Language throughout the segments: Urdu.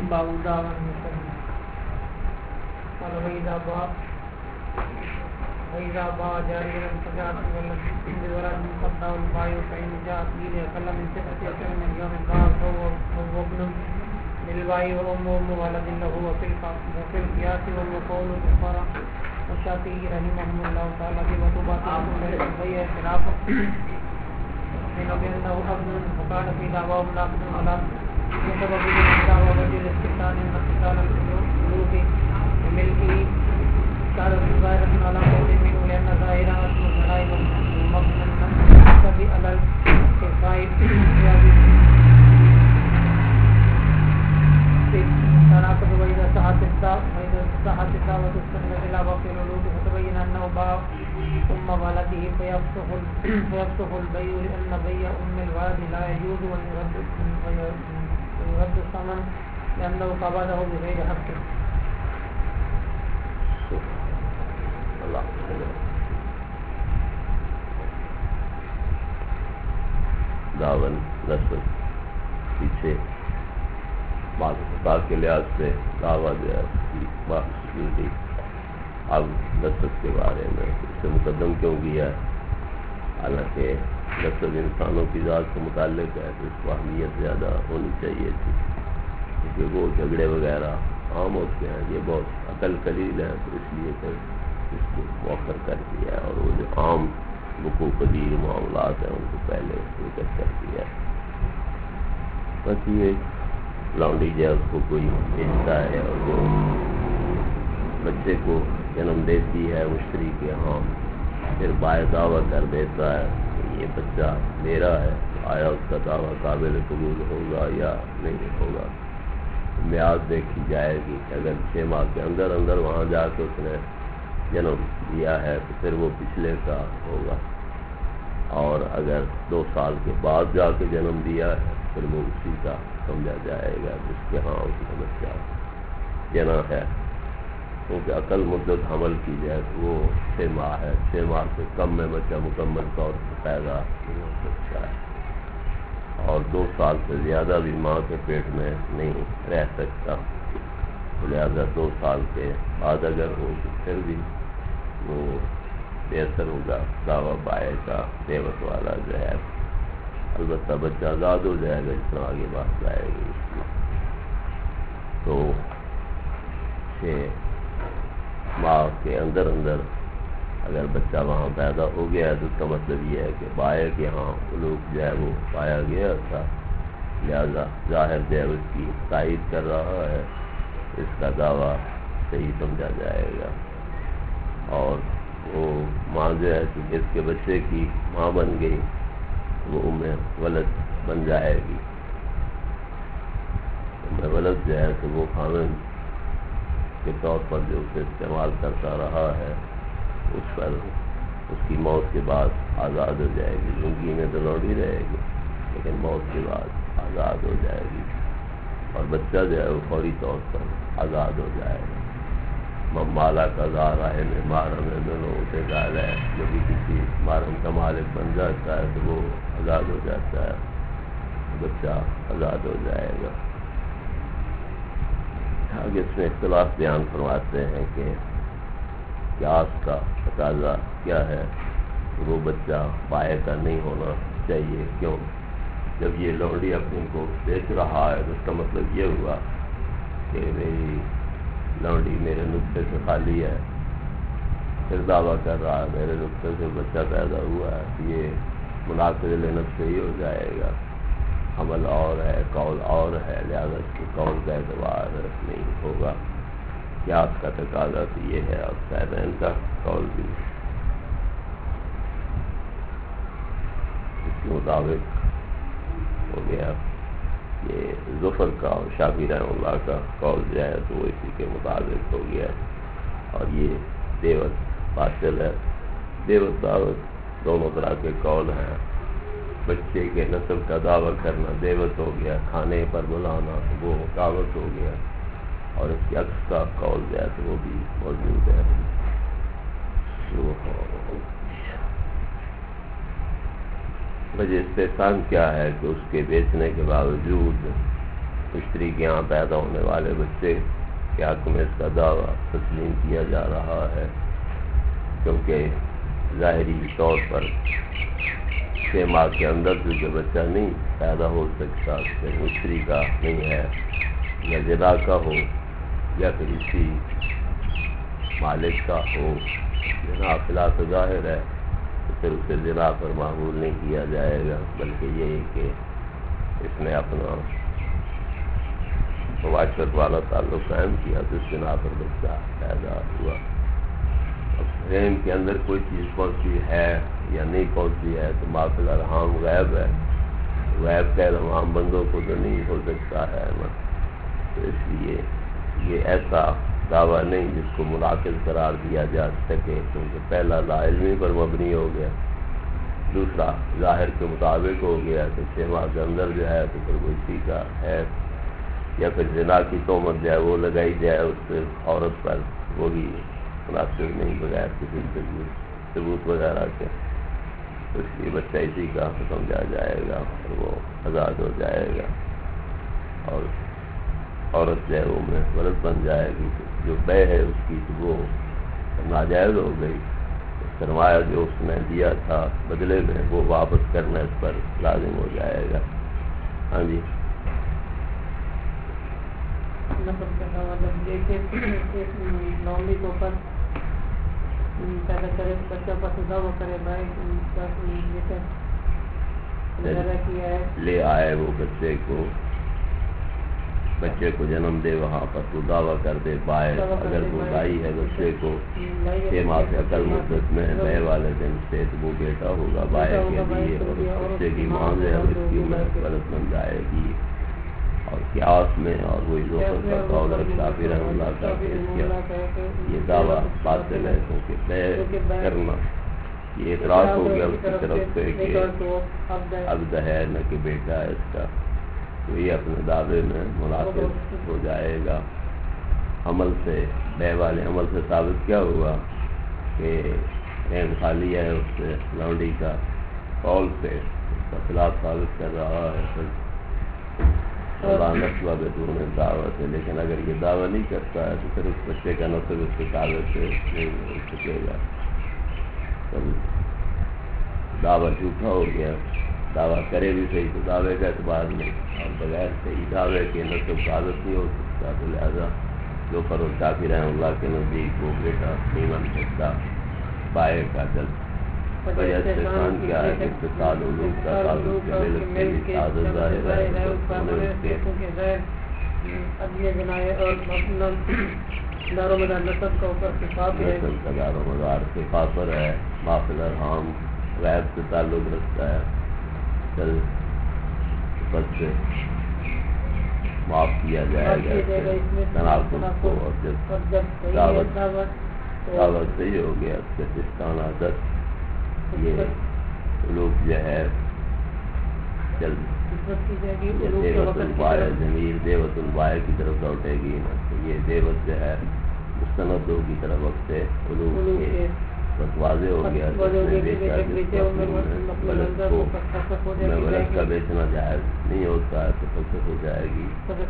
باؤدا اور وإذا باع جاريا فجاءت بولد صداه البائع فإن جاءت به أقل من 6 أشهر من يوم الباع فهو ابن للبائع وأم ولد له وفي القياس وهو قول الكفار والشافعي رحمهم الله تعالى بمطوبات البيع خلافه من بأنه ابن وكان في دعواه ناقض ولا بسبب دعوى وجه الاستفتان ان اتصال الملوك بملكه كان ظاهرة على قول منه لأن ظاهرة اسم الغرائب مبنى على الكفاء تناقض وإذا صحت الدعوة السنة إلى باقي العلوم فتبين أنه باع أم ولده فيفسخ البيع لأن بيع أم الولد لا يجوز ويرد الثمن لأنه قبضه بغير حقه. داون نسل پیچھے بعض خطا کے لحاظ سے دعویٰ جو ہے اس کی معصومی تھی. اب نسل کے بارے میں اس سے مقدم کیوں کیا ہے؟ حالانکہ نسل انسانوں کی ذات سے متعلق ہے تو اس کو اہمیت زیادہ ہونی چاہیے تھی کیونکہ وہ جھگڑے وغیرہ عام ہوتے ہیں. یہ بہت عقل قلیل ہے تو اس لیے پھر اس کو مؤخر کر دیا ہے اور وہ جو عام وقوع پذیر معاملات ہیں ان کو پہلے ذکر کر دیا ہے. بس یہ لانڈی جو ہے اس کو کوئی بیچتا ہے اور وہ بچے کو جنم دیتی ہے مشتری کے ہاں پھر باعث دعویٰ کر دیتا ہے کہ یہ بچہ میرا ہے. آیا اس کا دعویٰ قابل قبول ہوگا یا نہیں ہوگا؟ میعاد دیکھی جائے گی. اگر 6 ماہ کے اندر وہاں جا کے اس نے جنم دیا ہے تو پھر وہ پچھلے کا ہوگا اور اگر 2 سال کے بعد جا کے جنم دیا ہے پھر وہ اسی کا سمجھا جائے گا جس کے ہاں اس کا بچہ جنا ہے. کیونکہ عقل مدت حمل کی جائے تو وہ 6 ماہ ہے. 6 ماہ سے کم میں بچہ مکمل طور پر پیدا نہیں ہو سکتا ہے اور 2 سال سے زیادہ بھی ماں کے پیٹ میں نہیں رہ سکتا. لہذا 2 سال کے بعد اگر ہو تو پھر بھی وہ بے اثر ہوگا دعویٰ بائع کا دیوت والا جو ہے. البتہ بچہ آزاد ہو جائے گا جس طرح آگے بات جائے گی. تو 6 ماہ کے اندر اگر بچہ وہاں پیدا ہو گیا ہے تو اس کا مطلب یہ ہے کہ بائع کے ہاں لوگ جو ہے وہ پایا گیا تھا. لہذا ظاہر جو ہے اس کی تائید کر رہا ہے. اس کا دعویٰ صحیح سمجھا جائے گا اور وہ ماں جو ہے کہ اس کے بچے کی ماں بن گئی وہ ام ولد بن جائے گی. ام ولد جو ہے تو وہ خاوند کے طور پر جو اسے استعمال کرتا رہا ہے اس پر اس کی موت کے بعد آزاد ہو جائے گی. زندگی میں تو لوٹ ہی رہے گی لیکن موت کے بعد آزاد ہو جائے گی اور بچہ جو ہے وہ فوری طور پر آزاد ہو جائے گا. مالا کا زارا ہے محرم ہے دونوں اسے ڈال ہے. جو بھی کسی محرم کا مالک بن جاتا ہے تو وہ آزاد ہو جاتا ہے. بچہ آزاد ہو جائے گا. آگے اس میں اختلاف بیان فرماتے ہیں کہ قیاس کا تقاضا کیا ہے. وہ بچہ بائع کا نہیں ہونا چاہیے. کیوں؟ جب یہ لوڈی اپنے کو بیچ رہا ہے تو اس کا مطلب یہ ہوا کہ میری لوڈی میرے نطفے سے خالی ہے. پھر دعویٰ کر رہا ہے میرے نطفے سے بچہ پیدا ہوا ہے تو یہ مناقض نفس ہی ہو جائے گا. عمل اور ہے قول اور ہے لہذا اس کے قول کا اعتبار نہیں ہوگا. قیاس کا تقاضا تو یہ ہے اور صاحبین کا قول بھی اس کے مطابق ہو گیا. یہ ظفر کا اور شافعی رحمہ اللہ کا قول جو ہے تو وہ اسی کے مطابق ہو گیا اور یہ دیوت باطل ہے. دیوت دعوت دونوں طرح کے قول ہیں. بچے کے نسل کا دعویٰ کرنا دیوت ہو گیا. کھانے پر بلانا وہ دعوت ہو گیا اور اس کے عکس کا قول جو ہے تو وہ بھی موجود ہے. وجہ استحسان کیا ہے کہ اس کے بیچنے کے باوجود مشتری کے یہاں پیدا ہونے والے بچے کے حق میں اس کا دعویٰ تسلیم کیا جا رہا ہے، کیونکہ ظاہری طور پر 6 ماہ کے اندر جو بچہ نہیں پیدا ہو سکتا پھر مشتری کا نہیں ہے، یا زنا کا ہو یا پھر اسی مالک کا ہو، زنا خلاف ظاہر ہے تو پھر اسے زنا پر معمول نہیں کیا جائے گا، بلکہ یہی کہ اس نے اپنا معاشرت والا تعلق قائم کیا تو اس بنا پر بچہ پیدا ہوا۔ ذہن کے اندر کوئی چیز پہنچی ہے یا نہیں پہنچی ہے تو ما فی الارحام غیب ہے، غیب کا علم عام بندوں کو تو نہیں ہو سکتا ہے نا، تو اس لیے یہ ایسا دعویٰ نہیں جس کو منعقد قرار دیا جا سکے، کیونکہ پہلا لا علمی پر مبنی ہو گیا، دوسرا ظاہر کے مطابق ہو گیا کہ 6 ماہ کے اندر جو ہے تو پھر کوئی اسی کا ہے، یا پھر زنا کی تہمت جو ہے وہ لگائی جائے اس عورت پر، وہ بھی مناسب نہیں بغیر کسی ثبوت وغیرہ کے، تو اس لیے بچہ اسی کا سمجھا جائے گا اور وہ آزاد ہو جائے گا، اور عورت جو ہے وہ ورث بن جائے گی، جو بے ہے اس کی تو وہ ناجائز ہو گئی، سرمایہ جو اس نے دیا تھا بدلے میں وہ واپس کرنا اس پر لازم ہو جائے گا۔ ہاں جی، لومڑی کو پر پیدا کرے بچہ پر دعویٰ کرے لے آئے وہ بچے کو جنم دے، وہاں پر تو دعویٰ کر دے بائے، اگر وہ بائی ہے بچے کو 6 ماہ سے اقل مدت میں بے والے دن سے تو وہ بیٹا ہوگا بائے کے لیے، اور اس بچے کی ماں جو ہے اس کی ورث بن جائے گی، اور قیاس میں اور وہی ذوقت کا قول رکھتا پھر اللہ کا یہ دعویٰ باطل ہے، کیونکہ بے کرنا یہ اعتراض ہو گیا اس کی طرف سے کہ عبد ہے نہ کہ بیٹا ہے اس کا، تو یہ اپنے دعوے میں مناسب ہو جائے گا۔ عمل سے بے والے عمل سے ثابت کیا ہوا کہ عین خالی ہے اس سے لونڈی کا، قول سے اس کا خلاف ثابت کر رہا ہے نسبہ بدون دعوت ہے، لیکن اگر یہ دعویٰ نہیں کرتا ہے تو پھر اس بچے کا نسب اس کے کاغذ سے نہیں ہو سکے گا، دعویٰ جھوٹا ہو گیا، دعویٰ کرے بھی صحیح تو دعوے کا اعتبار نہیں، اور بغیر صحیح دعوے کے نسب ثابت نہیں ہو سکتا، تو لہٰذا جو فروغ کافی رحمہ اللہ کے نزدیک وہ بیٹا نہیں بن سکتا بائے کا جلد وجہ سے خان کیا ہے کہ اتصال علوم کا تعلق مل کے عادت ظاہر ہے دار و مدار نسب کا اوپر صفات ہے، نسب کا دار و مدار صفات پر ہے، ما فی الارحام غیب سے تعلق رکھتا ہے، چل بس سے معاف کیا جائے گا تناسب کو، اور جب دعوت صحیح ہو گیا اس کے سستان عادت یہ لوگ جو ہے دیوت البائے ضمیر دیوت البائے کی طرف لوٹے گی، یہ دیوت جو ہے مستند کی طرف وقت سے علوم کے بس واضح ہو گیا ولد کا بیچنا جائز نہیں ہوتا ہے تو فصل ہو جائے گی،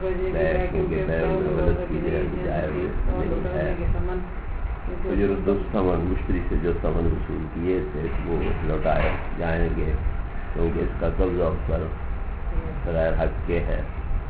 سمن مشتری سے جو سمن وصول کیے تھے وہ لوٹائے جائیں گے، کیونکہ اس کا قبضہ اس پر غیر حق کے ہے۔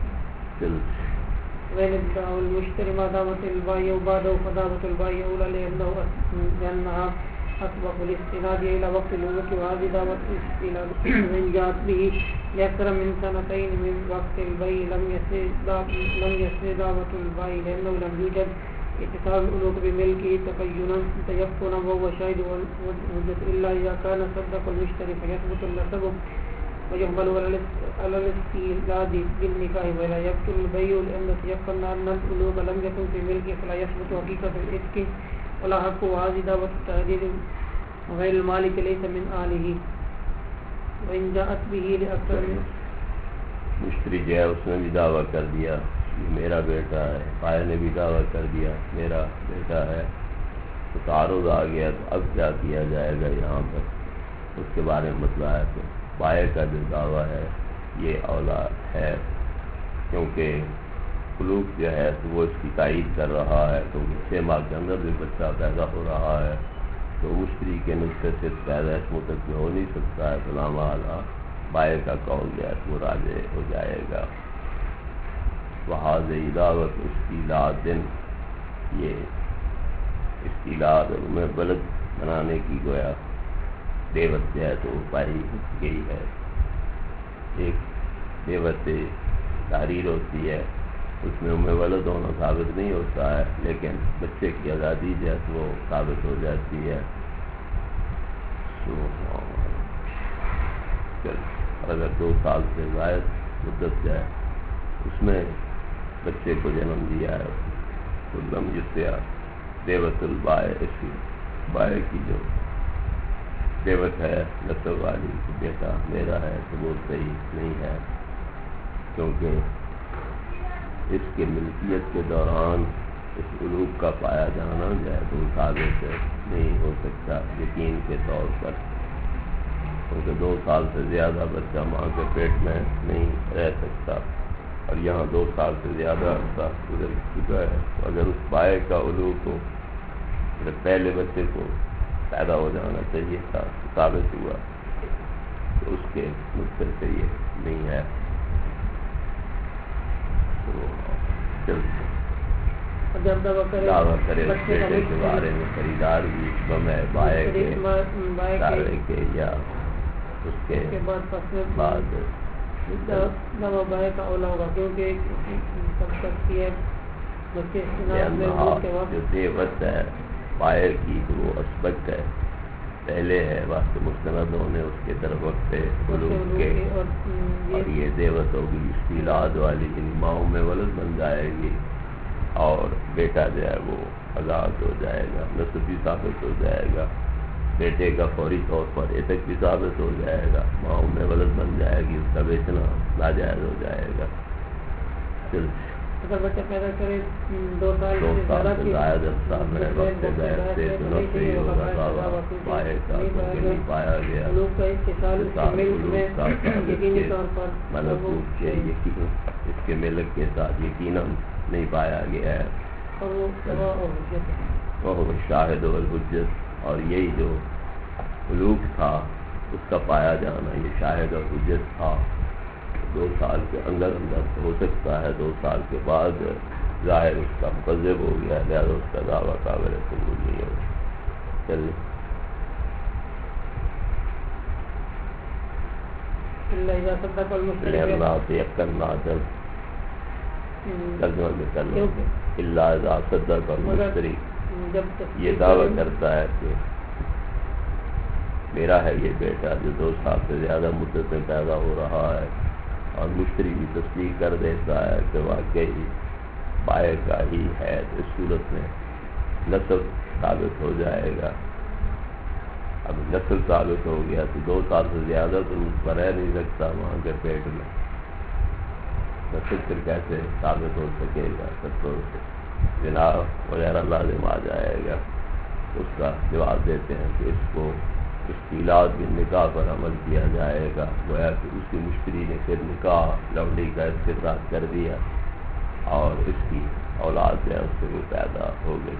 المشتري ما دامت البائع وبعده فدامت البائع أولى لأنها أسبق الاستناد إلى وقت الوقت، وهذه دعوة الاستناد من جاءت به لأكثر من 2 من وقت البيع لم يسر دعوة البائع لأنه لم يوجد اتصال الألوك بملكه تيقنا وهو شاهد وجد إلا إذا كان صدق المشتري فيثبت النسب ويقبل على الاستيلاد بالنكاح، ولا يبطل البيع لأن تيقن أن الألوك لم يكن في ملكه فلا يثبت حقيقة الإفك ولا حق، وهذه دعوة التهديد وغير المالك ليس من آله، وإن جاءت به لأكثر مشتری جو ہے اس نے بھی دعویٰ کر دیا یہ میرا بیٹا ہے، بائے نے بھی دعویٰ کر دیا میرا بیٹا ہے، تو تعارض آ گیا، تو اب کیا کیا جائے گا یہاں پر اس کے بارے میں مسئلہ ہے۔ تو بائے کا جو دعویٰ ہے یہ اولا ہے کیونکہ خلوق جو ہے تو وہ اس کی تائید کر رہا ہے، کیونکہ 6 ماہ کے اندر بھی بچہ پیدا ہو رہا ہے، تو مشتری کے نسخے سے پیدا اس مدت میں ہو نہیں سکتا ہے، فلاں والا بائے کا قول جو ہے وہ راجع ہو جائے گا۔ وہاذ دعوت استیلاد، یہ استیلاد میں بلد بنانے کی گویا دیوت جو ہے تو پائی گئی ہے۔ ایک دیوت تحریر ہوتی ہے، اس میں ولد ہونا ثابت نہیں ہوتا ہے، لیکن بچے کی آزادی جو ہے وہ ثابت ہو جاتی ہے۔ اگر 2 سال سے زائد مدت جائے اس میں بچے کو جنم دیا ہے تو لم یسع دیوت البائے، اس کی بائے کی جو دیوت ہے نسب والی بیٹا میرا ہے تو وہ صحیح نہیں ہے، کیونکہ اس کے ملکیت کے دوران اس علوق کا پایا جانا جو ہے تو ثابت نہیں ہو سکتا یقین کے طور پر، کیونکہ 2 سال سے زیادہ بچہ ماں کے پیٹ میں نہیں رہ سکتا، اور یہاں 2 سال سے زیادہ عرصہ گزر چکا ہے۔ اگر اس پائے کا علوق ہو، پہلے بچے کو پیدا ہو جانا چاہیے تھا، ثابت ہوا تو اس کے نسخے سے یہ نہیں ہے۔ دعویٰ کرے بیٹے کے بارے میں خریدار بھی بمے بائے کے دعوے کے یا اس کے بعد دعویٰ بائے کا اولا ہوگا، کیونکہ سب تک یہ بچے جو دیوت ہے بائے کی تو وہ اسبق ہے، پہلے ہے واسطے مستند ہونے اس کے طرف وقت علوم کے، اور یہ دیوت ہوگی استیلاد والی، ان ماؤں میں ولد بن جائے گی اور بیٹا جو ہے وہ آزاد ہو جائے گا، نسب بھی ثابت ہو جائے گا، بیٹے کا فوری طور پر عتق بھی ثابت ہو جائے گا، ماؤں میں ولد بن جائے گی، اس کا بیچنا ناجائز ہو جائے گا۔ اگر بچہ پیدا کرے 2 سال سے زائد عرصہ میں وقت غیر سے سنا صحیح ہوگا دعویٰ بائے کا، کیونکہ نہیں پایا گیا ملکوت کے یقین، اس کے ملک کے ساتھ یقیناً نہیں پایا گیا ہے، وہ شاہد والحجت، اور یہی جو علوق تھا اس کا پایا جانا یہ شاہد اور حجت تھا۔ 2 سال کے اندر ہو سکتا ہے، 2 سال کے بعد ظاہر اس کا مکذب ہو گیا، لہذا اس کا دعویٰ قابل قبول نہیں ہوگا۔ چلیے اللہ سے کرنا ترجمہ میں کرنا اللہ اذا صدق المشتری، یہ دعویٰ کرتا ہے کہ میرا ہے یہ بیٹا جو 2 سال سے زیادہ مدت میں پیدا ہو رہا ہے، اور مشتری بھی تصدیق کر دیتا ہے کہ واقعی بائے کا ہی ہے، تو اس صورت میں نسل ثابت ہو جائے گا۔ اب نسل ثابت ہو گیا تو 2 سال سے زیادہ تو اس پر رہ نہیں سکتا وہاں کے پیٹ میں، نسل پھر کیسے ثابت ہو سکے گا؟ سب تو جناب وغیرہ لازم آ جائے گا۔ اس کا جواب دیتے ہیں کہ اس کو استیلاد بن نکاح پر عمل کیا جائے گا، گویا کہ اس کی مشتری نے پھر نکاح لوڈی کا اس کے ساتھ کر دیا اور اس کی اولاد جو ہے اس سے وہ پیدا ہو گئی،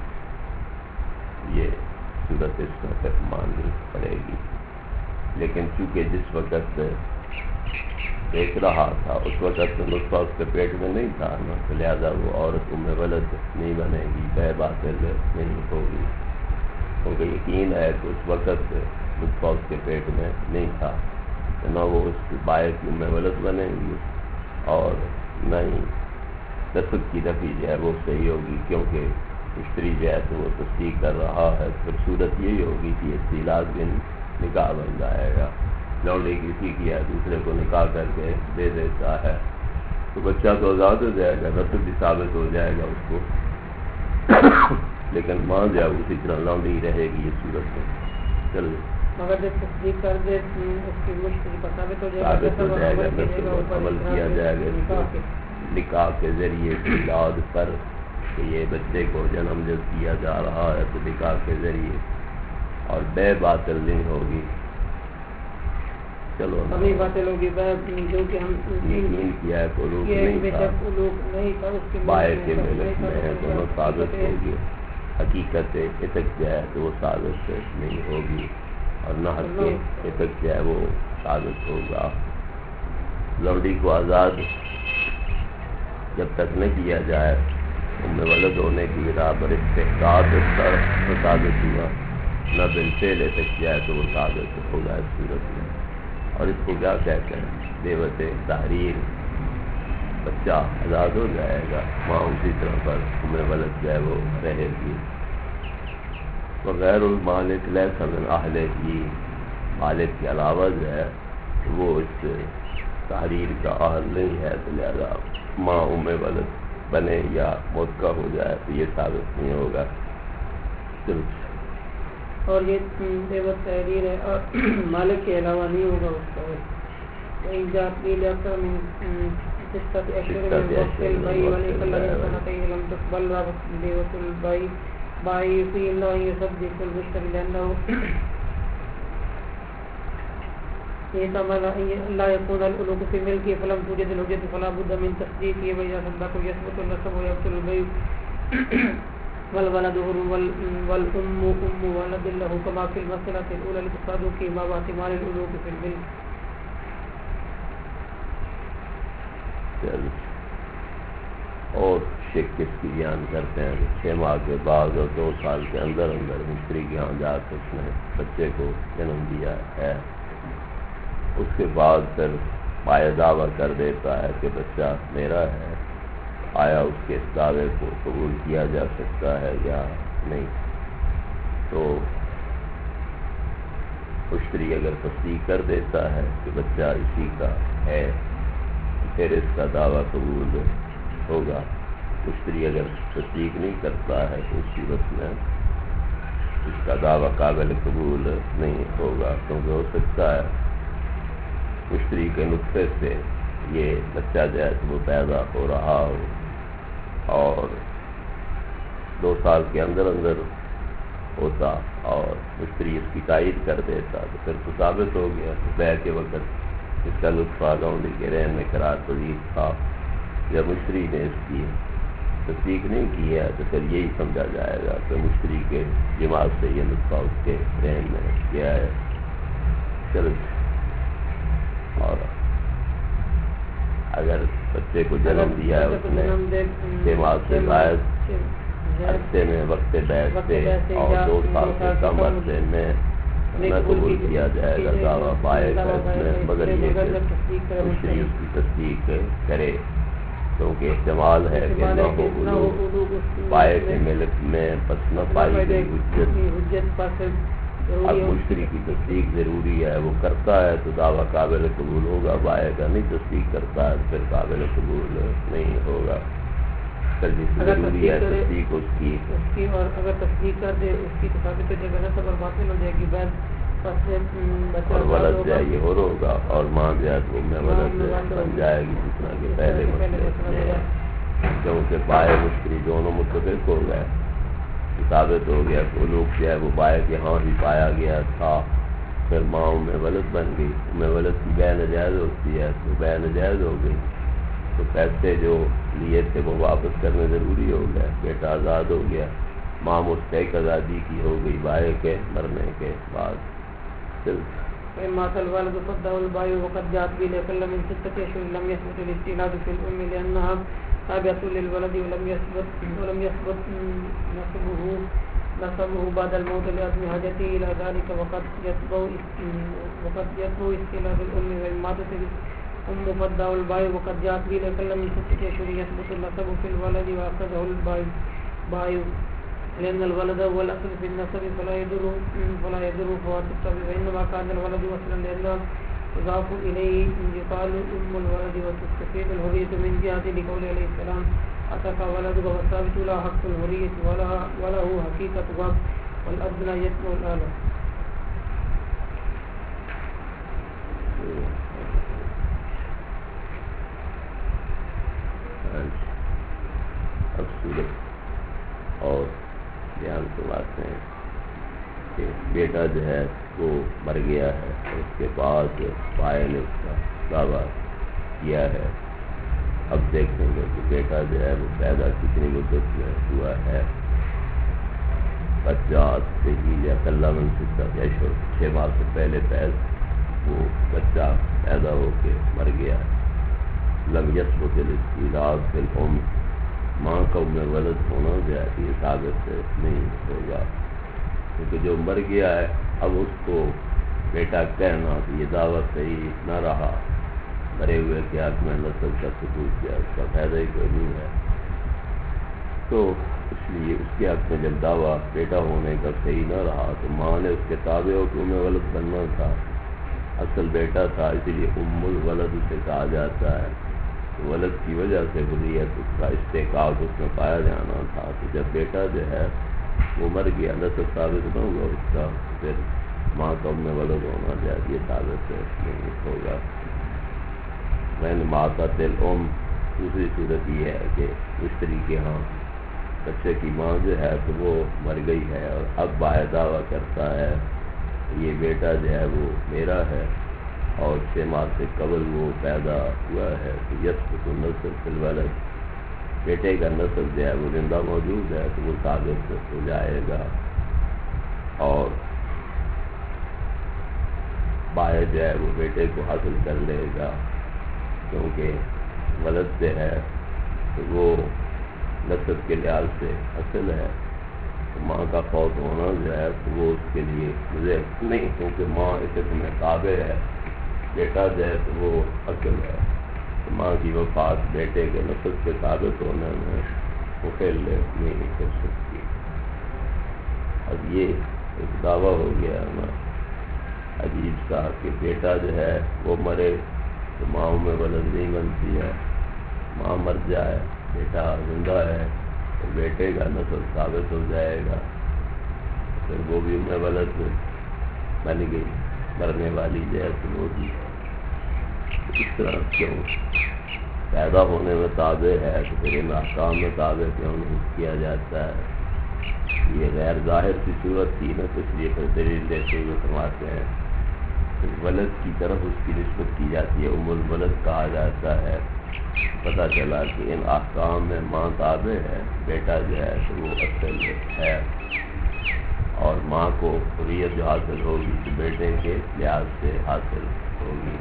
یہ صورت اس میں پھر ماننی پڑے گی۔ لیکن چونکہ جس وقت دیکھ رہا تھا اس وقت تو نطفہ اس کے پیٹ میں نہیں تھا نا، تو لہٰذا وہ عورت ام ولد نہیں بنے گی، بے باطل نہیں ہوگی، کیونکہ یقین ہے کہ اس وقت نطفہ اس کے پیٹ میں نہیں تھا، نہ وہ اس کی بائے کی ام ولد بنے گی اور نہ ہی نسب کی نفی جو ہے وہ صحیح ہوگی، کیونکہ مشتری جو ہے تو وہ تصدیق کر رہا ہے، پھر صورت یہی ہوگی کہ استیلاد بن نکاح بن جائے گا، لوڈی کسی کی ہے دوسرے کو نکاح کر کے دے دیتا ہے تو بچہ تو آزاد ہو جائے گا، نسب بھی ثابت ہو جائے گا اس کو، لیکن ماں جو ہے اسی طرح لوڈی رہے گی اس صورت میں۔ چل مگر جب تصدیق کر دے اس کی مشتری پر ثابت ہو جائے گا، نسب عمل کیا جائے گا نکاح کے ذریعے استیلاد پر، کہ یہ بچے کو جنم جب دیا جا رہا ہے تو نکاح کے ذریعے، اور بے باطل نہیں ہوگی، چلو ہمیں باطل ہوگی جو کہ ہم یقین کیا ہے کہ علوق نہیں تھا، بائے کے ملک میں ہے دونوں ثابت ہوگی. حقیقت اتک جو ہے تو وہ ثابت نہیں ہوگی، اور نہ حق اتک جو ہے وہ ثابت ہوگا. لوڈی کو آزاد جب تک نہ کیا جائے میں ولد ہونے کی بنا پر استحقاق اس کا ثابت ہوا، نہ بالفعل تک جائے تو وہ ثابت ہوگا اس صورت میں. اور اس کو کیا کہتے ہیں؟ دیوت تحریر. بچہ آزاد ہو جائے گا، ماں اسی طرح پر ولد جو ہے وہ رہے گی. وغیر المالک لیس من اہلہ ہی، مالک کے علاوہ جو ہے وہ اس تحریر کا اہل نہیں ہے، تو لہذا ماں ولد بنے یا موت کا ہو جائے تو یہ ثابت نہیں ہوگا. اور یہ دیوت تحریر ہے اور مالک کے علاوہ نہیں ہوگا اس کا. لا يكون الألوك في ملكه فلم توجد الحجة فلا بد من تصديقه وإذا صدقه يثبت النسب ويبطل البيع والولد والأم ولد له كما في المسألة الأولى لتصادقهما واحتمال الألوك في الملك. اور شک کس کی بیان کرتے ہیں کہ 6 ماہ کے بعد اور 2 سال کے اندر مستری کے ہاں جا کے اس نے بچے کو جنم دیا ہے، اس کے بعد پھر پائے دعویٰ کر دیتا ہے کہ بچہ میرا ہے. آیا اس کے اس دعوے کو قبول کیا جا سکتا ہے یا نہیں؟ تو مشتری اگر تصدیق کر دیتا ہے کہ بچہ اسی کا ہے پھر اس کا دعویٰ قبول ہوگا. مشتری اگر تصدیق نہیں کرتا ہے تو اس صورت میں اس کا دعویٰ قابل قبول نہیں ہوگا، کیونکہ ہو سکتا ہے مشتری کے نطفے سے یہ بچہ جو ہے وہ پیدا ہو رہا ہو اور 2 سال کے اندر ہوتا اور مشتری اس کی تائید کر دیتا تو پھر تو ثابت ہو گیا. بیع کے وقت اس کا نطفہ گاؤنڈی کے رحم میں قرار پذیر تھا. جب مشتری نے اس کی تصدیق نہیں کی ہے تو پھر یہی سمجھا جائے گا کہ مشتری کے دماغ سے یہ نطفہ اس کے رحم میں کیا ہے. چلو، اور اگر بچے کو جنم دیا ہے اس نے 6 ماہ سے زائد عرصے میں وقت بیعت سے اور 2 سال سے کم عرصے میں نہ قبول کیا جائے گا دعویٰ پائے گا اس میں، مگر یہ کہ مشتری اس کی تصدیق کرے، کیونکہ احتمال ہے کہ نہ ہو علوق پائے کے ملک میں پس نہ پائی گئی حجت. اب مشتری کی تصدیق ضروری ہے، وہ کرتا ہے تو دعویٰ قابل قبول ہوگا، بائے کا نہیں تصدیق کرتا ہے پھر قابل قبول نہیں ہوگا. ضروری ہے تصدیق اس کی اور اگر تصدیق کر دے اس کی تو ثابت ہو جائے گا، نسب اور باطل ہو جائے گی. اور ولد جو ہے یہ اور ہوگا اور ماں جو ہے وہ میں ولد بن جائے گی، جس طرح کہ پہلے مسئلے میں، کیونکہ بائے مشتری دونوں متفق ہو گئے، ثابت ہو گیا کہ لوگ جو ہے وہ بائے کے ہاں ہی پایا گیا تھا. پھر ماں میں ولد بن گئی، میں ولد کی بیع ناجائز ہوتی ہے تو بیع ناجائز ہو گئی تو پیسے جو لیے تھے وہ واپس کرنے ضروری ہو گئے. بیٹا آزاد ہو گیا، ماں مستحق آزادی کی ہو گئی بائے کے مرنے کے بعد. مات الوالد فضه البائع وقد جاءت به لكل من 6 أشهر لم يثبت الاستئناس في الأم لأنها تابعة للولد ولم يثبت نسبه بعد الموت لعدم حاجته إلى ذلك. وقد يتبع استئناس الأم وإن ماتت الأم فضه البائع وقد جاءت به لكل من 6 أشهر يثبت النسب في الولد وأخذه البائع لأن الولد هو الأصل في النسب فلا يضر فوات السبب، وإنما كان الولد وصلا لأنه يضاف إليه يقال أم الولد وتستفيد الحرية من جهة لقول عليه السلام أتاك ولدك والثابت لا حق الحرية وله حقيقة والأدنى يتبع الآلة. اور بیان فرماتے ہیں کہ بیٹا جو ہے وہ مر گیا ہے، اس کے بعد بھائی نے اس کا دعویٰ کیا ہے. اب دیکھیں گے کہ بیٹا جو ہے وہ پیدا کتنی مدت میں ہوا ہے. بچہ سے ہی یا کلّہ منصب یا 6 ماہ سے پہلے وہ بچہ پیدا ہو کے مر گیا. لم یثبت الاستیلاء فی الام، ماں کا ام ولد ہونا جو ہے یہ ثابت نہیں ہوگا، کیونکہ جو مر گیا ہے اب اس کو بیٹا کہنا کہ یہ دعویٰ صحیح نہ رہا، مرے ہوئے کے حق میں نسل کا ثبوت کیا، اس کا فائدہ ہی کوئی نہیں ہے. تو اس لیے اس کے حق میں جب دعویٰ بیٹا ہونے کا صحیح نہ رہا تو ماں نے اس کے تابع ہو کہ ام ولد بننا تھا، اصل بیٹا تھا، اسی لیے ام الولد اسے کہا جاتا ہے. ولد کی وجہ سے حریت اس کا استحقاق اس میں پایا جانا تھا. تو جب بیٹا جو ہے وہ مر گیا، نسل ثابت نہ ہوگا اس کا، پھر ماں کا ام ولد ہونا چاہیے ثابت نہیں ہوگا. میں نے ماتت الام، دوسری صورت یہ ہے کہ اس طریقے ہاں بچے کی ماں جو ہے تو وہ مر گئی ہے اور اب باہر دعویٰ کرتا ہے یہ بیٹا جو ہے وہ میرا ہے اور 6 ماہ سے قبل وہ پیدا ہوا ہے. تو یثبت النسل فی الولد، بیٹے کا نسل جو ہے وہ زندہ موجود ہے تو وہ ثابت ہو جائے گا. اور باہر جو ہے وہ بیٹے کو حاصل کر لے گا، کیونکہ ولد سے ہے تو وہ نسب کے لحاظ سے اصل ہے. ماں کا فوت ہونا جو ہے تو وہ اس کے لیے مجھے نہیں، کیونکہ ماں اسے تمہیں تابع ہے، بیٹا جو ہے تو وہ اصل ہے. تو ماں کی وفات بیٹے کے نسب کے ثابت ہونے میں مخل نہیں کر سکتی. اب یہ ایک دعویٰ ہو گیا نا عجیب سا کہ بیٹا جو ہے وہ مرے تو ماں میں ولد نہیں بنتی ہے، ماں مر جائے بیٹا زندہ ہے تو بیٹے کا نسل ثابت ہو جائے گا. پھر وہ بھی میں ولد بن گئی، مرنے والی جو ہے تو وہ بھی اس طرح کیوں پیدا ہونے میں تابع ہے تو پھر ان احکام میں تابع کیوں نہیں کیا جاتا ہے. یہ غیر ظاہر سی صورت تھی نا، تو اس لیے پھر دلیل دیتے ہوئے فرماتے ہیں ولد کی طرف اس کی نسبت کی جاتی ہے، ام الولد کہا جاتا ہے. پتہ چلا کہ ان احکام میں ماں تابع ہے، بیٹا جو ہے تو وہ اصل ہے، اور ماں کو حریت جو حاصل ہوگی تو بیٹے کے لحاظ سے حاصل ہوگی.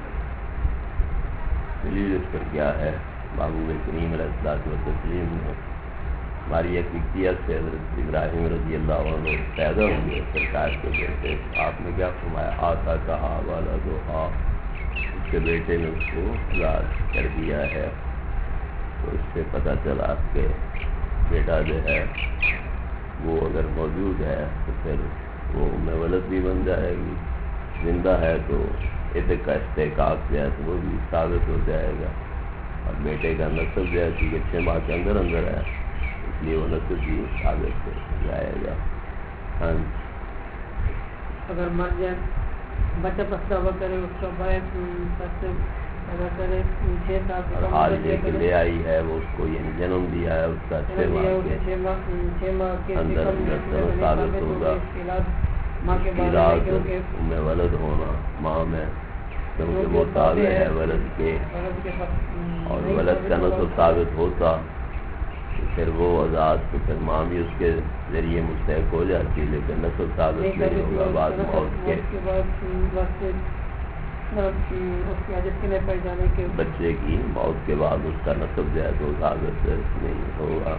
دلیل اس پر کیا ہے؟ محبوب کریم علیہ الصلوۃ والتسلیم نے ہماری حقیقیت سے حضرت ابراہیم رضی اللہ عنہ پیدا ہوئے سرکار کے بیٹے. آپ نے کیا فرمایا؟ آتا کہا والا دوہا، اس کے بیٹے نے اس کو یاد کر دیا ہے. تو اس سے پتہ چلا کہ بیٹا جو ہے وہ اگر موجود ہے تو پھر وہ ام ولد بھی بن جائے گی، زندہ ہے تو عتق کا استحقاق جو ہے تو وہ بھی ثابت ہو جائے گا. اور بیٹے کا نسل جو ہے کیونکہ 6 ماہ کے اندر ہے اس لیے وہ نسل بھی ثابت ہو جائے گا. ہاں اگر مر جائے بچہ پچھتاوا کرے اس کا بھائی اگر کرے 6 سال سے حال یہ کہ لے آئی ہے وہ اس کو یعنی جنم دیا ہے اس کا 6 ماہ کے اندر ثابت ہوگا. ام ولد ہونا ماں میں، کیونکہ وہ تابع ہے ولد کے، اور ولد کا نسل ثابت ہوتا پھر وہ آزاد تو پھر ماں بھی اس کے ذریعے مستحق ہو جاتی، لیکن نسل ثابت نہیں ہوگا بعد موت کے. بچے کی موت کے بعد اس کا نسب جو ہے تو ثابت نہیں ہوگا.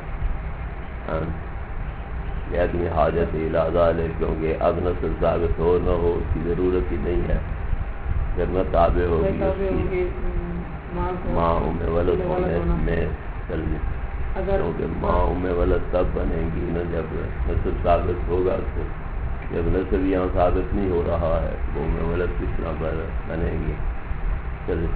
لیکن حاجت الازال ہے، کیونکہ اب نسل ثابت ہو نہ ہو اس کی ضرورت ہی نہیں ہے. جب نہ تابع ہوگی اس کی ماں ام ولد ہونے میں چل، کیونکہ ماں ام ولد تب بنے گی نہ جب نسل ثابت ہوگا. تو جب نسل یہاں ثابت نہیں ہو رہا ہے وہ ام ولد کس طرح بنے گی. چلے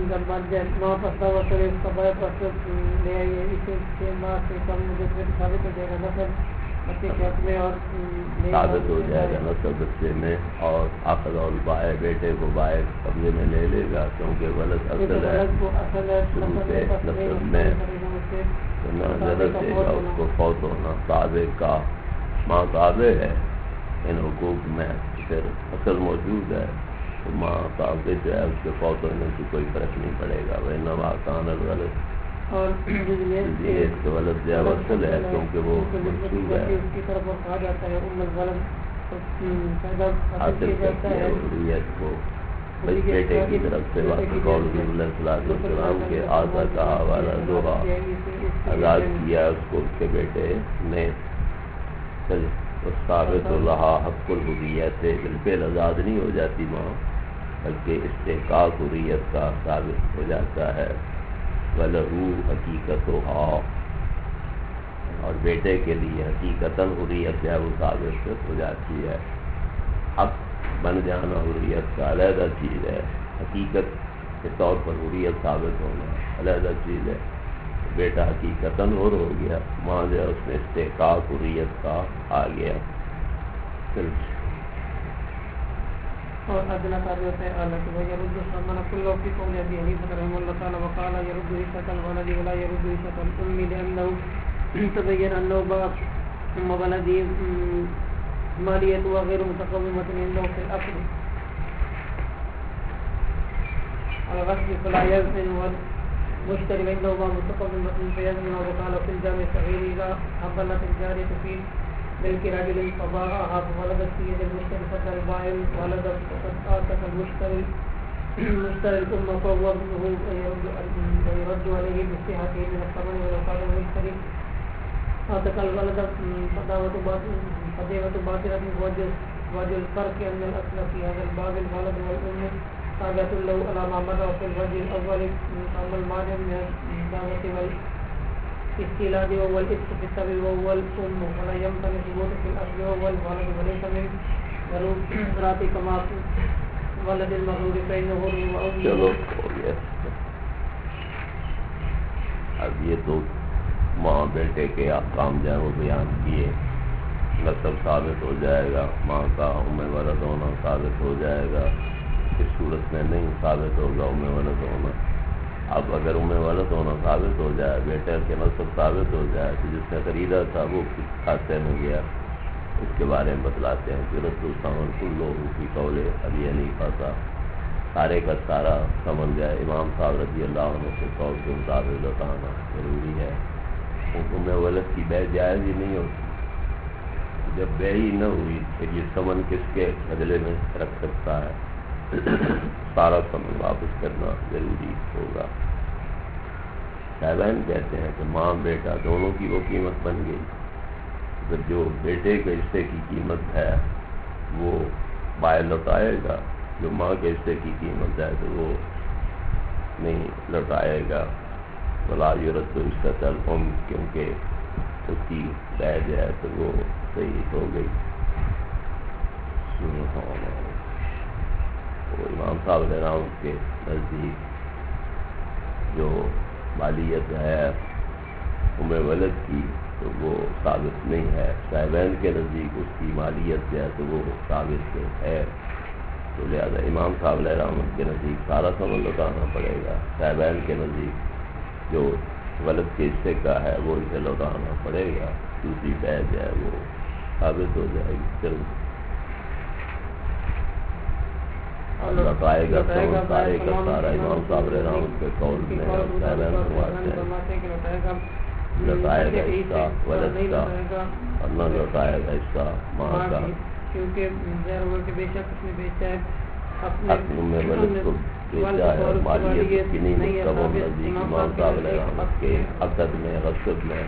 ثابت ہو جائے گا نسل بچے میں، اور آخر اور بائے بیٹے کو بائے قبضے میں لے لے گا، کیونکہ ولد اصل ہے شروع سے نسل میں نظر سے گا اس کو فوت ہونا. تابع کا ماں تابع ہے ان حقوق میں پھر اصل موجود ہے تو ماں ثابت جو ہے اس کے فوت ہونے سے کوئی فرق نہیں پڑے گا. وہ انما کان الولد اور اس کے ولد جو ہے وہ اصل ہے کیونکہ وہ منسوب ہے اس کی طرف کہا جاتا ہے الولد حاصل کرتی ہے حریت کو بیٹے کی طرف سے قول رسول اللہ صلی اللہ علیہ وسلم کے آزا کا حوالہ دوہا آزاد کیا اس کو اس کے بیٹے نے ثابت اللہ حق الحریت سے بالکل آزاد نہیں ہو جاتی ماں بلکہ استحقاق حریت کا ثابت ہو جاتا ہے. وَلَهُ حَقِيقَتُهَا اور بیٹے کے لیے حقیقتاً حریت جو ہے وہ ثابت ہو جاتی ہے. حق بن جانا حریت کا علیحدہ چیز ہے, حقیقت کے طور پر حریت ثابت ہونا علیحدہ چیز ہے. بیٹا حقیقتاً اور ہو گیا, ماں جو ہے اس میں استحقاق حریت کا آ گیا. اور ادنا قابل ہوتا ہے اللہ کہ یرد السمن كله في قول ابي حنیفہ رحمہ اللہ تعالی وقال يرد رثة الولد ولا يرد رثة الام لانه تبين انه باب ولد مالية وغير متقومة عنده في الاصل الغسل فلا يزن والمشتري عنده متقومة فيزن. وقال في الجامع الصغير اذا حضلت الجارية في ملك رجل فباعها فولدت في يد المشتري فتى البائع ولدت فقد آتت المشتري الأم فهو ابنه ويرد عليه بصحته من الثمن. ولو قال المشتري آتت الولد فديوة باطلة وجه الفرق أن الأصل في هذا الباب الولد والأم تابعة له على ما مضى في الوجه الأول أما المعنى من الدعوة استيلاد وهو الإفك في السبب وهو الأم ولا يمكن ثبوت في الأصل وهو الولد وليس من ضرورات كما ولد المغرور فإنه هو أم. چلو ہو گیا. اب یہ تو ماں بیٹے کے احکام جو ہے وہ بیان کیے. نسب ثابت ہو جائے گا, ماں کا ام ولد ہونا ثابت ہو جائے گا. اس صورت میں نہیں ثابت ہوگا ام ولد ہونا. اب اگر ام ولد ہونا ثابت ہو جائے, بیٹے کے نسب ثابت ہو جائے تو جس نے خریدا تھا وہ کس کھاتے میں گیا اس کے بارے میں بتلاتے ہیں کہ رسول سامن کل لوگوں کی قول ابھی حنیفہ تھا سارے کا سارا سمجھ جائے. امام صاحب رضی اللہ عنہ کے قول کے مطابق لوٹانا ضروری ہے. ام ولد کی بے جائز ہی نہیں ہوتی. جب بے ہی نہ ہوئی پھر یہ سمن کس کے بدلے میں رکھ سکتا ہے؟ سارا سمن واپس کرنا ضروری ہوگا. صاحبین کہتے ہیں کہ ماں بیٹا دونوں کی وہ قیمت بن گئی. تو جو بیٹے کے حصے کی قیمت ہے وہ بائے لوٹائے گا, جو ماں کے حصے کی قیمت ہے تو وہ نہیں لوٹائے گا. ولا یرد رثة الام کیونکہ اس کی بے جو ہے تو وہ صحیح ہو گئی. امام صاحب رحمۃ کے نزدیک جو مالیت ہے ام ولد کی تو وہ ثابت نہیں ہے. صاحبین کے نزدیک اس کی مالیت جو ہے تو وہ ثابت ہے. تو لہٰذا امام صاحب رحمۃ کے نزدیک سارا سمن لوٹانا پڑے گا. صاحبین کے نزدیک جو ولد کے حصے کا ہے وہ اسے لوٹانا پڑے گا. دوسری بے جو ہے وہ ثابت ہو جائے گی. پھر لوٹائے گا سارے کا سارا. امام صاحب رحمۃ کے قول میں لوٹائے گا حصہ ولد کا اور نہ لوٹائے گا حصہ ماں کا, کیونکہ بے شک اس نے بیچا ہے اپنے ولد کو بیچا ہے اور مالیت کی نہیں مستقبل نزدیک امام صاحب رحمۃ کے عقد میں غصب میں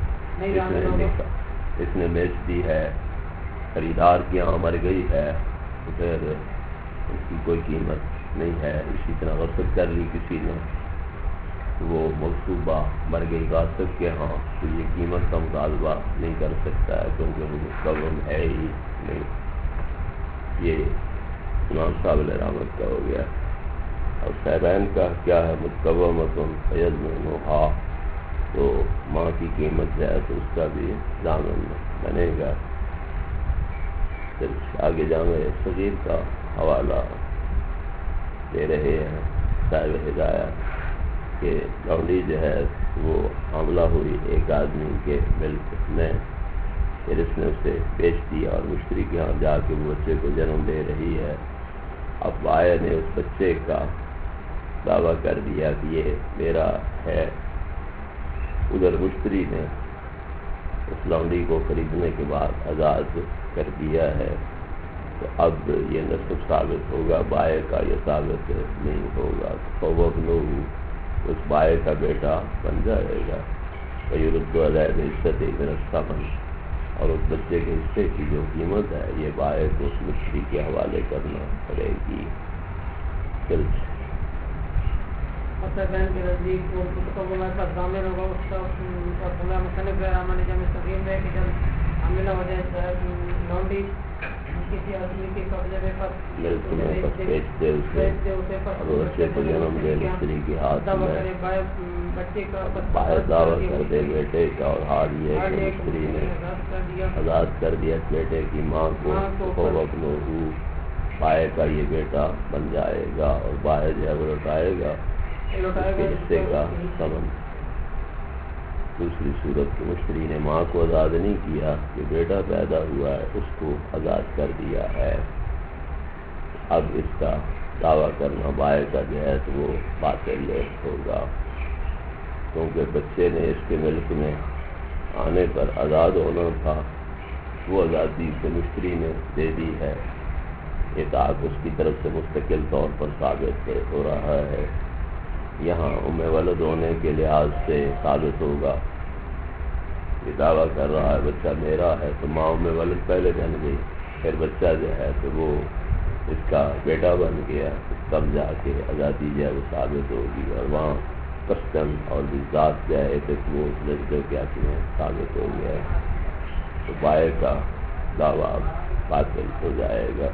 اس نے بیچ دی ہے. خریدار کی یہاں مر گئی ہے تو پھر اس کی کوئی قیمت نہیں ہے. اسی طرح غصب کر لی کسی نے تو وہ مغصوبہ مر گئی غاصب کے ہاں تو یہ قیمت کا مطالبہ نہیں کر سکتا ہے کیونکہ وہ مستقبل ہے ہی نہیں. یہ امام صاحب رحمۃ کا ہو گیا. اور صاحبین کا کیا ہے متقومۃ فیضمنھا, تو ماں کی قیمت جو ہے تو اس کا بھی ضامن بنے گا. پھر آگے جامع صغیر کا حوالہ دے رہے ہیں صاحب ہدایت کہ لونڈی جو ہے وہ حاملہ ہوئی ایک آدمی کے ملک میں پھر اس نے اسے بیچ دیا اور مشتری کے ہاں جا کے وہ بچے کو جنم دے رہی ہے۔ اب بائیں نے اس بچے کا دعویٰ کر دیا کہ یہ میرا ہے۔ ادھر مشتری نے اس لونڈی کو خریدنے کے بعد آزاد کر دیا ہے، تو اب یہ نسب ثابت ہوگا، بائیں کا یہ ثابت نہیں ہوگا۔ فَوَبْنُهُ اس بائیں کا بیٹا بن جائے گا۔ فَيُرَدُّ عَلَيْهِ الْحِصَّةِ مِنَ الثَّمَنِ اور اس بچے کے حصے کی جو قیمت ہے یہ بائیں کو اس مشتری کے حوالے کرنا پڑے گی۔ بہن کے نزدیک وہ میں ساتھ ضامن ہوگا اس کا مصنف رحمان نے جب مستقیم ہے کہ جب حاملہ ہو جائے لونڈی کسی آدمی کے قبضے میں ملک میں پس بیچتے اسے اور بچے کو جنم دے مستری کے ہاتھ میں، باہر دعویٰ کر دے بیٹے کا، اور حال یہ ہے کہ مستری نے آزاد کر دیا بیٹے کی ماں کو، فَوَبْنُهُ بائیں کا یہ بیٹا بن جائے گا، اور بائیں جو ہے وہ لوٹائے گا اس کے حصے کا ثمن۔ دوسری صورت کی مشتری نے ماں کو آزاد نہیں کیا، جو بیٹا پیدا ہوا ہے اس کو آزاد کر دیا ہے۔ اب اس کا دعویٰ کرنا بائیں کا جو ہے تو وہ باطل ہوگا، کیونکہ بچے نے اس کے ملک میں آنے پر آزاد ہونا تھا، وہ آزادی سے مشتری نے دے دی ہے۔ اطاعت اس کی طرف سے مستقل طور پر ثابت ہو رہا ہے۔ یہاں ولد ہونے کے لحاظ سے ثابت ہوگا، یہ دعویٰ کر رہا ہے بچہ میرا ہے، تو ماں ولد پہلے بن گئی، پھر بچہ جو ہے تو وہ اس کا بیٹا بن گیا، تب جا کے آزادی جو ہے وہ ثابت ہوگی، اور وہاں کسٹم اور ذات جو ہے تو وہ لڑکے کے حق میں ثابت ہو گیا ہے، تو بائیں کا دعویٰ باطل ہو جائے گا۔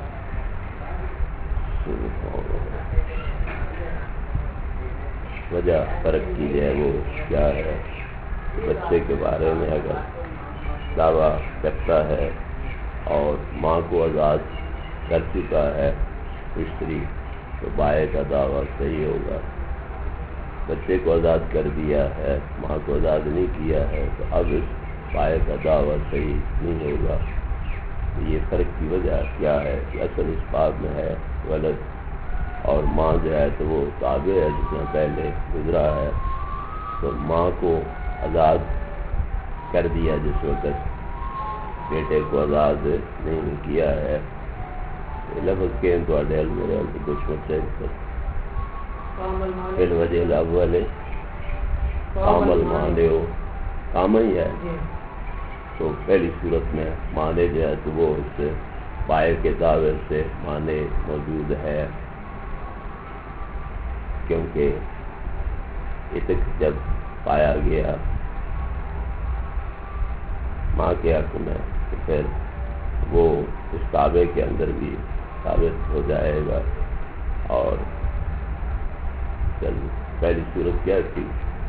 وجہ فرق کی جو ہے وہ کیا ہے؟ بچے کے بارے میں اگر دعویٰ کرتا ہے اور ماں کو آزاد کر چکا ہے مشتری، تو بائیں کا دعویٰ صحیح ہوگا۔ بچے کو آزاد کر دیا ہے، ماں کو آزاد نہیں کیا ہے، تو اب اس بائیں کا دعویٰ صحیح نہیں ہوگا۔ یہ فرق کی وجہ کیا ہے کہ اصل اس بات میں ہے ولد، اور ماں جو ہے تو وہ تابع ہے جس میں پہلے گزرا ہے، تو ماں کو آزاد کر دیا جس وقت، بیٹے کو آزاد نہیں کیا ہے۔ لفظ کے تو ڈیل میرے کچھ بچے پھر وجہ الاول کام المانے ہو، کام ہی ہے، تو پہلی صورت میں مانے جو ہے تو وہ اس بائیں کے دعوے سے مانے موجود ہے، کیونکہ عتق جب پایا گیا ماں کے حق میں تو پھر وہ اس تابع کے اندر بھی ثابت ہو جائے گا۔ اور پہلی صورت کیا تھی؟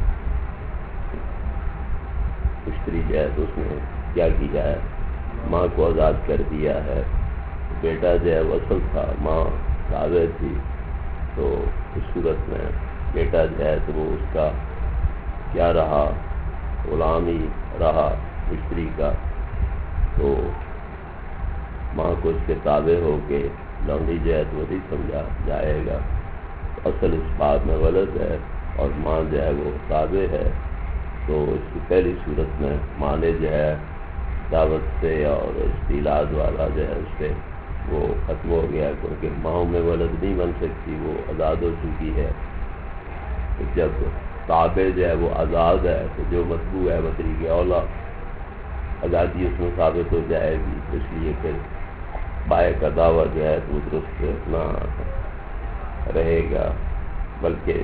مشتری جو ہے تو اس نے کیا کیا ہے؟ ماں کو آزاد کر دیا ہے، بیٹا جو ہے وہ اصل تھا، ماں تابع تھی، تو اس صورت میں بیٹا جو ہے تو وہ اس کا کیا رہا؟ غلام ہی رہا مشتری کا، تو ماں کو اس کے تابع ہو کے لونڈی جو ہے تو وہ نہیں سمجھا جائے گا۔ اصل اس بات میں ولد ہے اور ماں جو ہے وہ تابع ہے، تو اس کی پہلی صورت میں ماں نے جو ہے دعوت سے اور استیلاد والا جو ہے اس سے وہ ختم ہو گیا، کیونکہ ماں میں ولد نہیں بن سکتی، وہ آزاد ہو چکی ہے۔ جب تابع جو ہے وہ آزاد ہے تو جو مطبوع ہے بطری کے اولا آزادی اس میں ثابت ہو جائے گی، اس لیے پھر بائیں کا دعویٰ جو ہے تو درست نہ رہے گا، بلکہ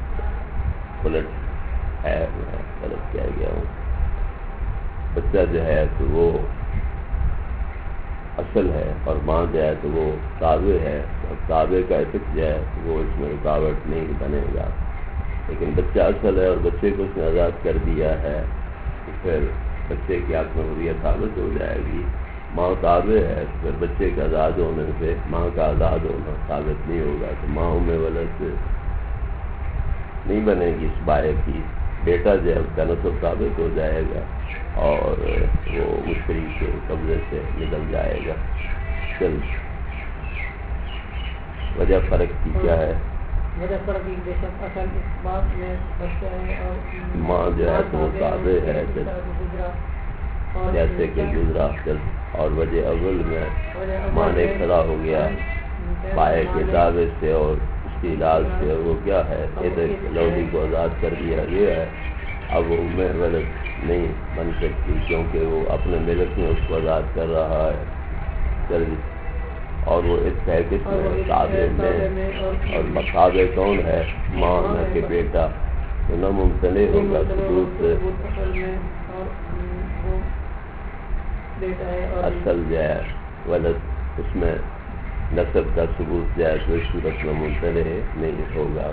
الٹ ہے، میں غلط کہہ گیا ہوں۔ بچہ جو ہے تو وہ اصل ہے اور ماں جو ہے تو وہ تابع ہے، اور تابع کا عتق جو ہے وہ اس میں رکاوٹ نہیں بنے گا، لیکن بچہ اصل ہے اور بچے کو اس نے آزاد کر دیا ہے تو پھر بچے کی حق میں حریت ثابت ہو جائے گی۔ ماں تابع ہے تو پھر بچے کے آزاد ہونے سے ماں کا آزاد ہونا ثابت نہیں ہوگا، تو ماں میں ولد نہیں بنے گی اس بائیں کی، بیٹا جو ہے اس کا نسب ثابت ہو جائے گا۔ اور وہ مشتری کے قبضے سے نکل جائے گا. چل وجہ فرق کی کیا ہے؟ وجہ فرق کی بے شک اصل اس بات میں بچہ ہے اور ماں جو ہے تو تابع ہے جیسے کہ گزرا. چل اور وجہ اول میں مانے کھڑا ہو گیا بائے کے دعوے سے اور اس کی علاج سے. وہ کیا ہے ادھر لوڈی کو آزاد کر دیا گیا ہے. اب وہ غلط نہیں بن سکتی کیونکہ وہ اپنے ملک میں اس کو آزاد کر رہا ہے. چل اور وہ اس ہے کس میں تابع میں اور مصابع کون ہے؟ ماں نہ کہ بیٹا. تو نہ ممتنع ہوگا ثبوت سے. اصل جو ہے ولد اس میں نسب کا ثبوت جو ہے تو اس صورت میں ممتنع نہیں ہوگا.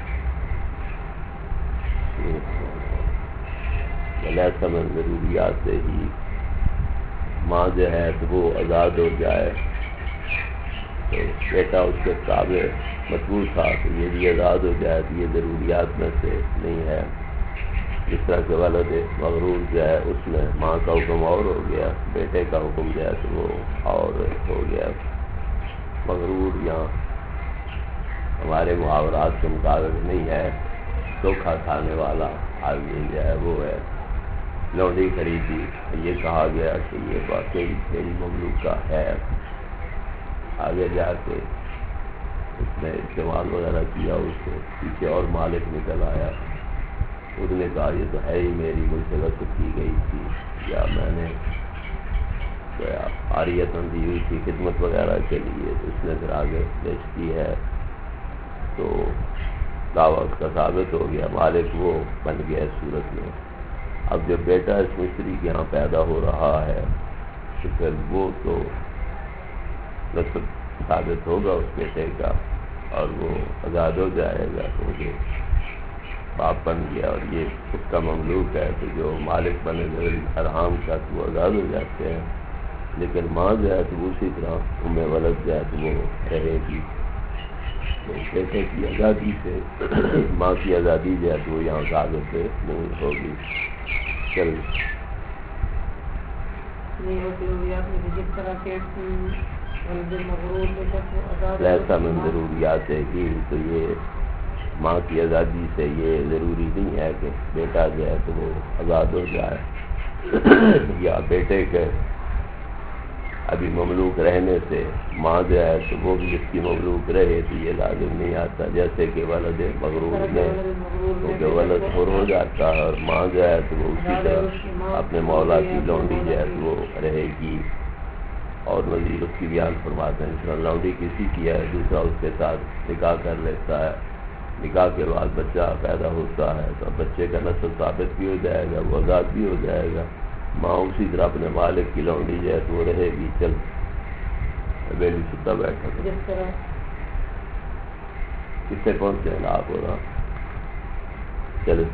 ایسا من ضروریات سے ہی ماں جو ہے تو وہ آزاد ہو جائے تو بیٹا اس کے تابع مطبوع تھا تو یہ بھی آزاد ہو جائے تو یہ ضروریات میں سے نہیں ہے. جس طرح کہ ولد مغرور جو ہے اس میں ماں کا حکم اور ہو گیا، بیٹے کا حکم جو ہے تو وہ اور ہو گیا. مغرور یہاں ہمارے محاورات کے مطابق نہیں ہے. دھوکھا کھانے والا آدمی جو ہے وہ ہے. لونڈی خریدی یہ کہا گیا کہ یہ واقعی میری مملوکہ ہے. آگے جا کے اس نے استعمال وغیرہ کیا، اس سے پیچھے اور مالک نکل آیا. اس نے کہا یہ تو ہے ہی میری، مجھ سے غصب کی گئی تھی یا میں نے عاریتاً دی ہوئی تھی خدمت وغیرہ کے لیے. اس نے پھر آگے پیش کی ہے تو دعویٰ اس کا ثابت ہو گیا، مالک وہ بن گیا اس صورت میں. اب جب بیٹا اس مستری کے یہاں پیدا ہو رہا ہے تو پھر وہ تو نسب ثابت ہوگا اس بیٹے کا اور وہ آزاد ہو جائے گا کیونکہ باپ بن گیا اور یہ اس کا مملوک ہے. تو جو مالک بنے گئے ارحام کا تو وہ آزاد ہو جاتے ہیں. لیکن ماں جو ہے تو اسی طرح ولد جو ہے تو وہ رہے گی. تو بیٹے کی آزادی سے ماں کی آزادی جو ہے تو وہ یہاں ثابت نہیں ہوگی. چل جس طرح کے ایسا من ضروریات ہے کہ تو یہ ماں کی آزادی سے یہ ضروری نہیں ہے کہ بیٹا جو ہے تو وہ آزاد ہو جائے یا بیٹے کے ابھی مملوک رہنے سے ماں جو ہے تو وہ بھی اس کی مملوک رہے تو یہ لازم نہیں آتا. جیسے کہ ولد مغرور میں کیونکہ ولد خروج جاتا ہے اور ماں جو ہے تو وہ اسی طرح اپنے مولا کی لونڈی جو ہے تو وہ رہے گی. اور مزید اس کی بیان فرماتے ہیں جس طرح لونڈی کسی کی ہے دوسرا اس کے ساتھ نکاح کر لیتا ہے، نکاح کے بعد بچہ پیدا ہوتا ہے تو بچے کا نسل ثابت بھی ہو جائے گا، وہ آزاد بھی ہو جائے گا. ماں اسی طرح اپنے مالک کی لونڈی جو ہے تو وہ رہے گی. چل بیلی ستا بیٹھا کس سے پہنچ جائے گا آپ ہوگا. چل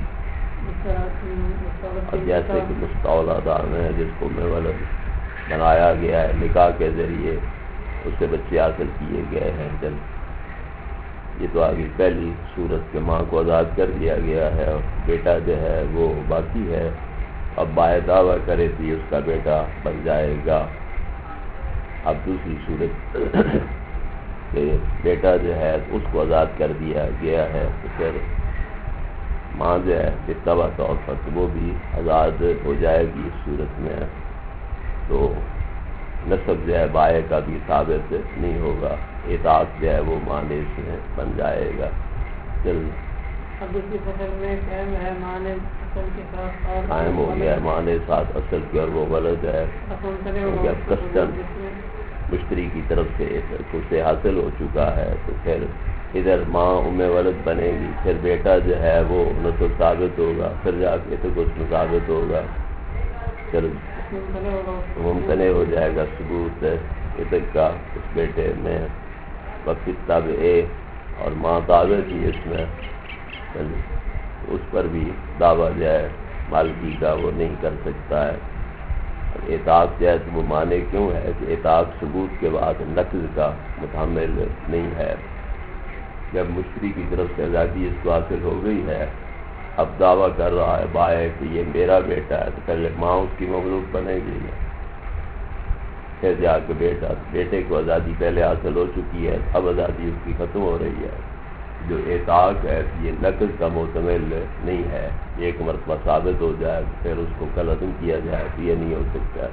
اب جیسے کہ مستعولا دار میں جس کو میں ولد بنایا گیا ہے نکاح کے ذریعے اس سے بچے حاصل کیے گئے ہیں. چل یہ تو آگے پہلی صورت کے ماں کو آزاد کر دیا گیا ہے اور بیٹا جو ہے وہ باقی ہے. اب بائے دعویٰ کرے تھی اس کا بیٹا بن جائے گا. اب دوسری صورت کہ بیٹا جو ہے اس کو آزاد کر دیا گیا ہے تو پھر ماں جو ہے اتباع طور پر وہ بھی آزاد ہو جائے گی اس صورت میں. تو نسب جو ہے بائے کا بھی ثابت نہیں ہوگا، اطاعت جو ہے وہ مانے سے بن جائے گا. چل اب دوسری فصل میں قائم ہے مانے اصل کے ساتھ اور قائم ہو گیا مانے ساتھ اصل کے اور وہ غلط ہے کیونکہ اب کسٹم مشتری کی طرف سے اسے حاصل ہو چکا ہے. تو پھر ادھر ماں ولد بنے گی، پھر بیٹا جو ہے وہ نسب ثابت ہوگا، پھر جا کے تو کچھ ثابت ہوگا. پھر ممتنع ہو جائے گا ثبوت اتک کا اس بیٹے میں. وقت تاب اور ماں تابع تھی اس میں اس پر بھی دعویٰ جو ہے مالکی کا وہ نہیں کر سکتا ہے. اطاعت جو ہے تو وہ مانے کیوں ہے کہ اطاعت ثبوت کے بعد نقض کا متحمل نہیں ہے. جب مشتری کی طرف سے آزادی اس کو حاصل ہو گئی ہے اب دعویٰ کر رہا ہے بائے کہ یہ میرا بیٹا ہے، تو پہلے ماں اس کی مملوک بنے گی نا، پھر جا کے بیٹے کو آزادی پہلے حاصل ہو چکی ہے، اب آزادی اس کی ختم ہو رہی ہے۔ جو اطاعت ہے یہ نقل کا محتمل نہیں ہے، ایک مرتبہ ثابت ہو جائے پھر اس کو کل عدم کیا جائے تو یہ نہیں ہو سکتا ہے۔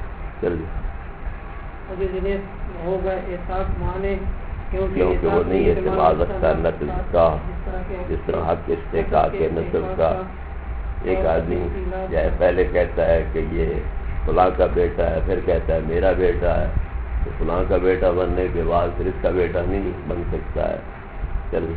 چلیے، ہوگا احساس مانے کیونکہ وہ نہیں اعتماد رکھتا نقل کا، جس طرح حق استحقاق کے نسب کا۔ ایک آدمی پہلے کہتا ہے کہ یہ فلاں کا بیٹا ہے، پھر کہتا ہے میرا بیٹا ہے، تو فلاں کا بیٹا بننے کے بعد پھر اس کا بیٹا نہیں بن سکتا ہے۔ چلیے،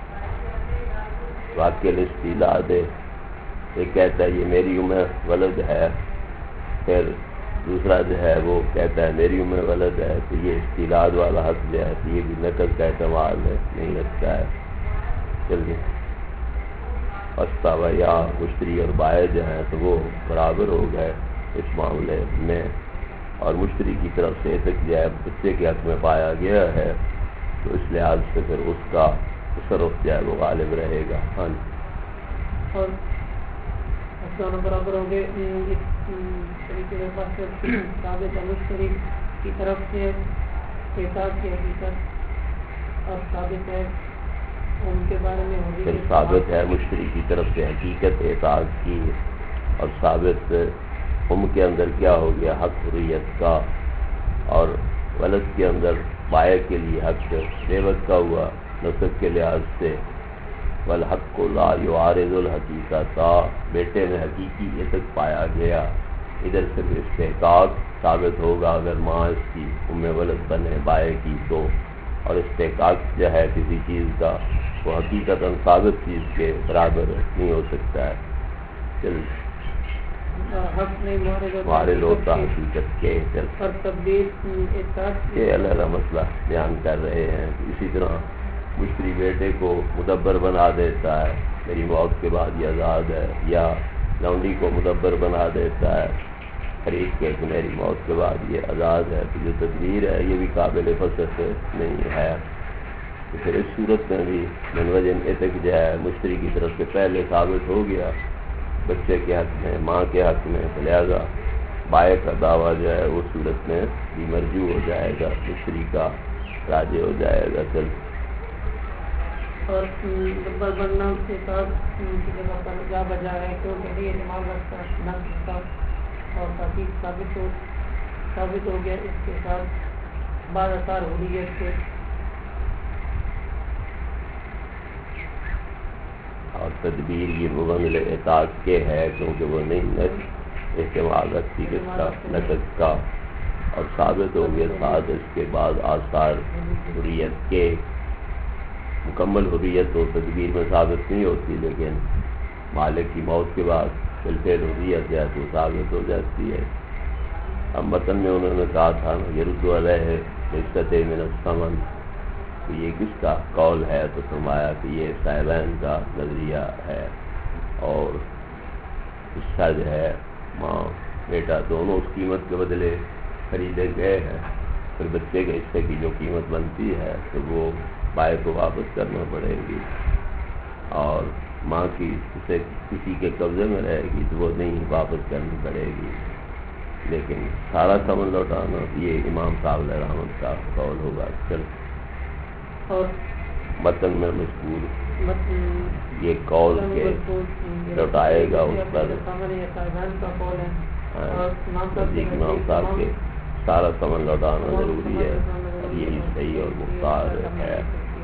واقع الاستیلاء دے، ایک کہتا ہے یہ میری عمر ولد ہے، پھر دوسرا جو ہے وہ کہتا ہے میری عمر ولد ہے، تو یہ استیلاء والا حق جو ہے تو یہ بھی نقل کا اعتماد نہیں رکھتا ہے۔ چلیے، پچھتاوا یا مشتری اور بائع جو ہیں تو وہ برابر ہو گئے اس معاملے میں، اور مشتری کی طرف سے تک جو ہے بچے کے حق میں پایا گیا ہے تو اس لحاظ سے پھر اس کا تصرف جو ہے وہ غالب رہے گا۔ ہاں جی، اور دونوں برابر ہو گئے۔ اس طریقے کے پاس ثابت ہے مشتری کی طرف سے احساس کی حقیقت، اور ثابت ہے ان کے بارے میں پھر ثابت ہے مشتری کی طرف سے حقیقت احساس کی، اور ثابت کے اندر کیا ہو گیا حق حریت کا، اور ولد کے اندر بائع کے لیے حق دیوت کا ہوا نسب کے لحاظ سے۔ والحق لا يعارض الحقیقت، بیٹے میں حقیقی عتق پایا گیا، ادھر سے استحقاق ثابت ہوگا اگر ماں اس کی ام ولد بنے بائع کی تو، اور استحقاق جو ہے کسی چیز کا وہ حقیقتاً ثابت چیز کے برابر نہیں ہو سکتا ہے۔ وارد ہوتا حقیقت کے، یہ علیحدہ مسئلہ بیان کر رہے ہیں۔ اسی طرح مشتری بیٹے کو مدبر بنا دیتا ہے، میری موت کے بعد یہ آزاد ہے، یا لونڈی کو مدبر بنا دیتا ہے خرید کے کہ میری موت کے بعد یہ آزاد ہے، تو جو تدبیر ہے یہ بھی قابل فسخ نہیں ہے۔ تو پھر اس صورت میں بھی من وجہ عتق جو ہے مشتری کی طرف سے پہلے ثابت ہو گیا بچے کے حق میں، ماں کے حق میں، لہذا بائع کا دعویٰ جو ہے اس صورت میں بھی مرجوع ہو جائے گا، مشتری کا راجع ہو جائے گا۔ چل، اور مدبر بننا کے ساتھ کی جگہ پر جا بجا ہے کیونکہ یہ اعتماد رکھتا نقص کا اور تحقیق ثابت ہو گیا اس کے ساتھ بعض اثار حریت کے، اور تدبیر یہ مبنل اطاعت کے ہے کیونکہ وہ نہیں احتمال رکھتی کس کا نقص کا، اور ثابت ہو گیا ساتھ اس کے بعد آثار حریت کے۔ مکمل حریت تو تدبیر میں ثابت نہیں ہوتی، لیکن مالک کی موت کے بعد بالفعل حریت ہے تو ثابت ہو جاتی ہے۔ اب متن میں انہوں نے کہا تھا یرد علیہ حصۃ من الثمن، تو یہ کس کا قول ہے؟ تو فرمایا کہ یہ صاحبین کا نظریہ ہے، اور حصہ جو ہے ماں بیٹا دونوں اس قیمت کے بدلے خریدے گئے ہیں، پھر بچے کے حصے کی جو قیمت بنتی ہے تو وہ بائع کو واپس کرنا پڑے گی، اور ماں کی اسے کسی کے قبضے میں رہے گی تو وہ نہیں واپس کرنی پڑے گی، لیکن سارا ثمن لوٹانا یہ امام صاحب علیہ رحمت کا قول ہوگا۔ چل، اور متن میں مذکور یہ قول کے لوٹائے گا اس پر امام صاحب کے سارا ثمن لوٹانا ضروری ہے، اور یہی صحیح اور مختار ہے۔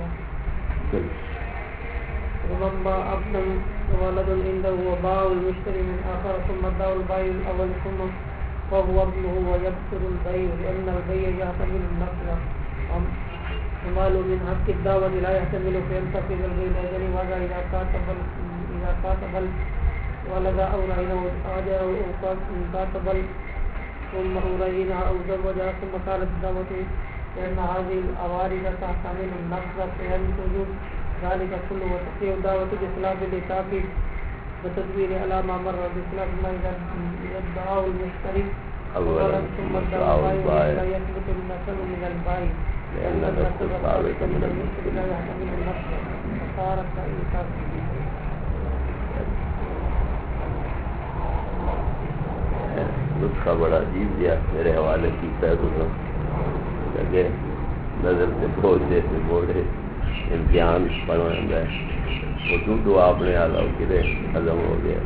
ربما أقدم ولد عنده وباع المشتري من آخر ثم ادعى البائع الأول ثم وهو ابنه ويبصر البيع لأن البيع يحتمل النقل ومال من حق الدعوة لا يحتمل فينتقل البيع لأجل وهذا إذا كاتب الولد أو رهنه أجر أو كاتب ثم رهن أو زوج ثم كانت الدعوة لأن هذه الأوارث تحتمل النقل فينتج ذلك كله وتقيء دعوة بخلاف الإتاف وتدبير على ما مر بخلاف ما إذا ادعاه المشتري أولا ثم ادعاه البائع لا يثبت النقل من البائع لأن النقل الثابت من المشتري لا يحتمل النقل فصارت كالإتاف. نسخہ بڑا عجیب دیا میرے حوالے کیتا ہے تو لگے نظر سے بوجھے سے بوڑھے امتحان پڑھنا ہے وہ تو آپ نے آگا کرے ختم ہو گیا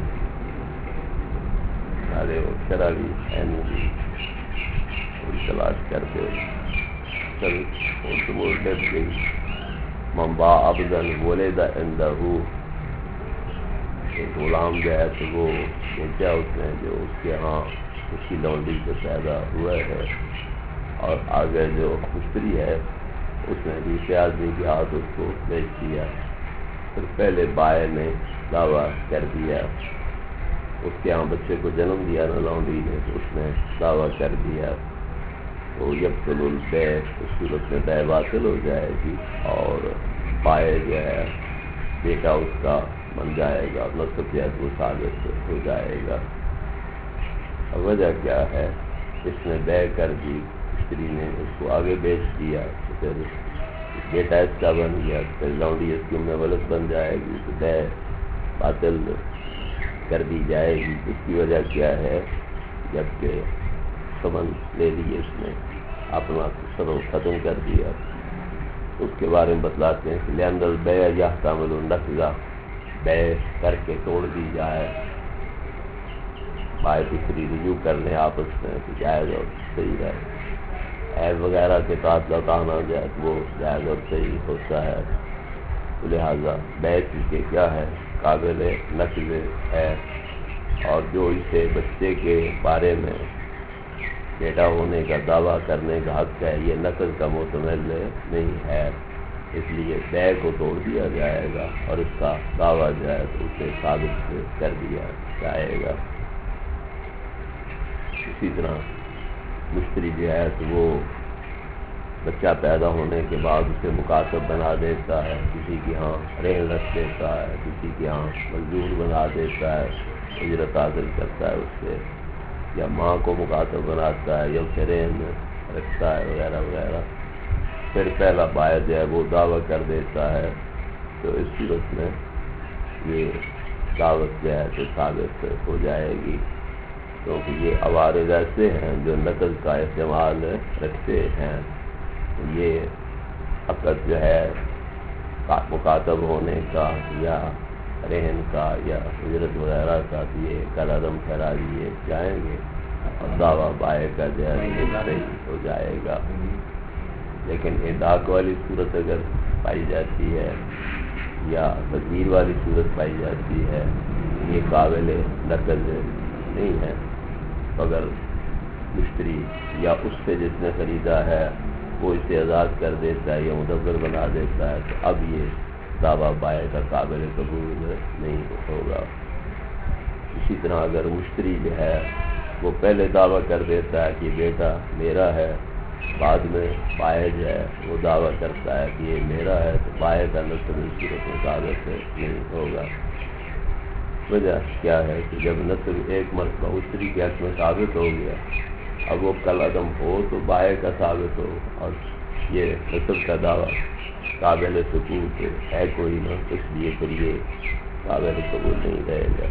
سارے وہ شرابی اینی تلاش کرتے چل وہ ڈر گئی ممبا ابدن بولے دا اندہو ایک غلام جو ہے تو وہ سوچا اس نے جو اس کے ہاں اس کی لونڈی سے پیدا ہوا ہے اور آگے جو مشتری ہے اس نے بھی آدمی کے ہاتھ اس کو بیچ دیا پھر پہلے بائے نے دعویٰ کر دیا اس کے ہاں بچے کو جنم دیا نا لونڈی نے تو اس نے دعویٰ کر دیا تو یبطل البیع اس صورت میں بیع باطل ہو جائے گی اور بائے جو ہے بیٹا اس کا بن جائے گا نصفیت وہ ثابت ہو جائے گا وجہ کیا ہے اس نے بیع کر دی مشتری نے اس کو آگے بیچ دیا تو پھر بیٹا اس کا بن گیا پھر لونڈی اس کی میں غلط بن جائے گی تو بیع باطل کر دی جائے گی اس کی وجہ کیا ہے جبکہ سمن لے لیے اس نے اپنا سبب ختم کر دیا اس کے بارے میں بتلاتے ہیں کہ لأن البیع یحتمل النقض بیع کر کے توڑ دی جائے بائے دوسری رجوع کر لیں آپس میں تو جائز اور صحیح رہے عیب وغیرہ کے ساتھ لوٹانا جائے تو وہ جائز اور صحیح ہوتا ہے لہذا بیع کے کیا ہے قابل نقض ہے اور جو اسے بچے کے بارے میں بیٹا ہونے کا دعویٰ کرنے کا حق ہے یہ نقل کا متمل نہیں ہے اس لیے بیع کو توڑ دیا جائے گا اور اس کا دعویٰ جو ہے تو اسے ثابت کر دیا جائے گا اسی طرح مشتری جو ہے تو وہ بچہ پیدا ہونے کے بعد اسے مکاتب بنا دیتا ہے کسی کے ہاں رہن رکھ دیتا ہے کسی کے ہاں مزدور بنا دیتا ہے اجرت حاصل کرتا ہے اس سے یا ماں کو مکاتب بناتا ہے یا اسے رہن رکھتا ہے وغیرہ وغیرہ پھر پہلا بائع جو ہے وہ دعویٰ کر دیتا ہے تو اس صورت میں یہ دعوت جو ہے تو ثابت ہو جائے گی کیونکہ یہ عوارض ایسے ہیں جو نقل کا استعمال رکھتے ہیں یہ عقد جو ہے مکاتب ہونے کا یا رہن کا یا اجرت وغیرہ کا یہ کل عدم ٹھہرا دیے جائیں گے اور دعویٰ بائع کا جو ہے صحیح ہو جائے گا لیکن اداق والی صورت اگر پائی جاتی ہے یا تدبیر والی صورت پائی جاتی ہے یہ قابل نقل نہیں ہے اگر مشتری یا اس سے جس نے خریدا ہے وہ اسے آزاد کر دیتا ہے یا مدبر بنا دیتا ہے تو اب یہ دعویٰ بائع کا قابل قبول نہیں ہوگا اسی طرح اگر مشتری جو ہے وہ پہلے دعویٰ کر دیتا ہے کہ بیٹا میرا ہے بعد میں بائع جو ہے وہ دعویٰ کرتا ہے کہ یہ میرا ہے تو بائع کا نصب اس صورت میں ثابت نہیں ہوگا وجہ کیا ہے کہ جب نصب ایک مرتبہ مشتری کے حق میں ثابت ہو گیا اب وہ کل عدم ہو تو بائع کا ثابت ہو اور یہ نصب کا دعویٰ قابل ثبوت ہے کوئی نہ اس لیے پھر یہ قابل قبول نہیں رہے گا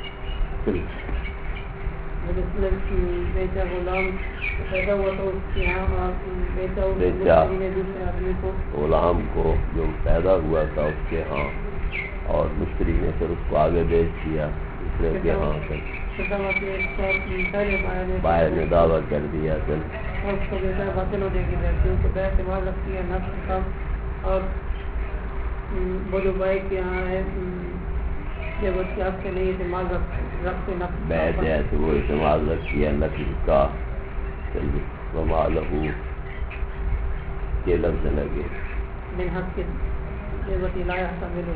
بیچا غلام پیدا ہوا تو اس کے یہاں بیچا غلام کو جو پیدا ہوا تھا اس کے ہاں اور مشتری نے پھر اس کو آگے بیچ دیا دوسرے کے ہاں بائع نے دعویٰ کر دیا پھر اس کو بیٹا باطل ہو جائے گی کیونکہ بیع استعمال رکھتی ہے نفس کا اور وہ جو بائع کے یہاں ہے جب اس کے حق سے نہیں استعمال رکھتے نفس بیع جو ہے تو وہ استعمال رکھتی ہے نفس کا وما لہو کے لفظ لگے من حق کے جیبتی لا یحتمل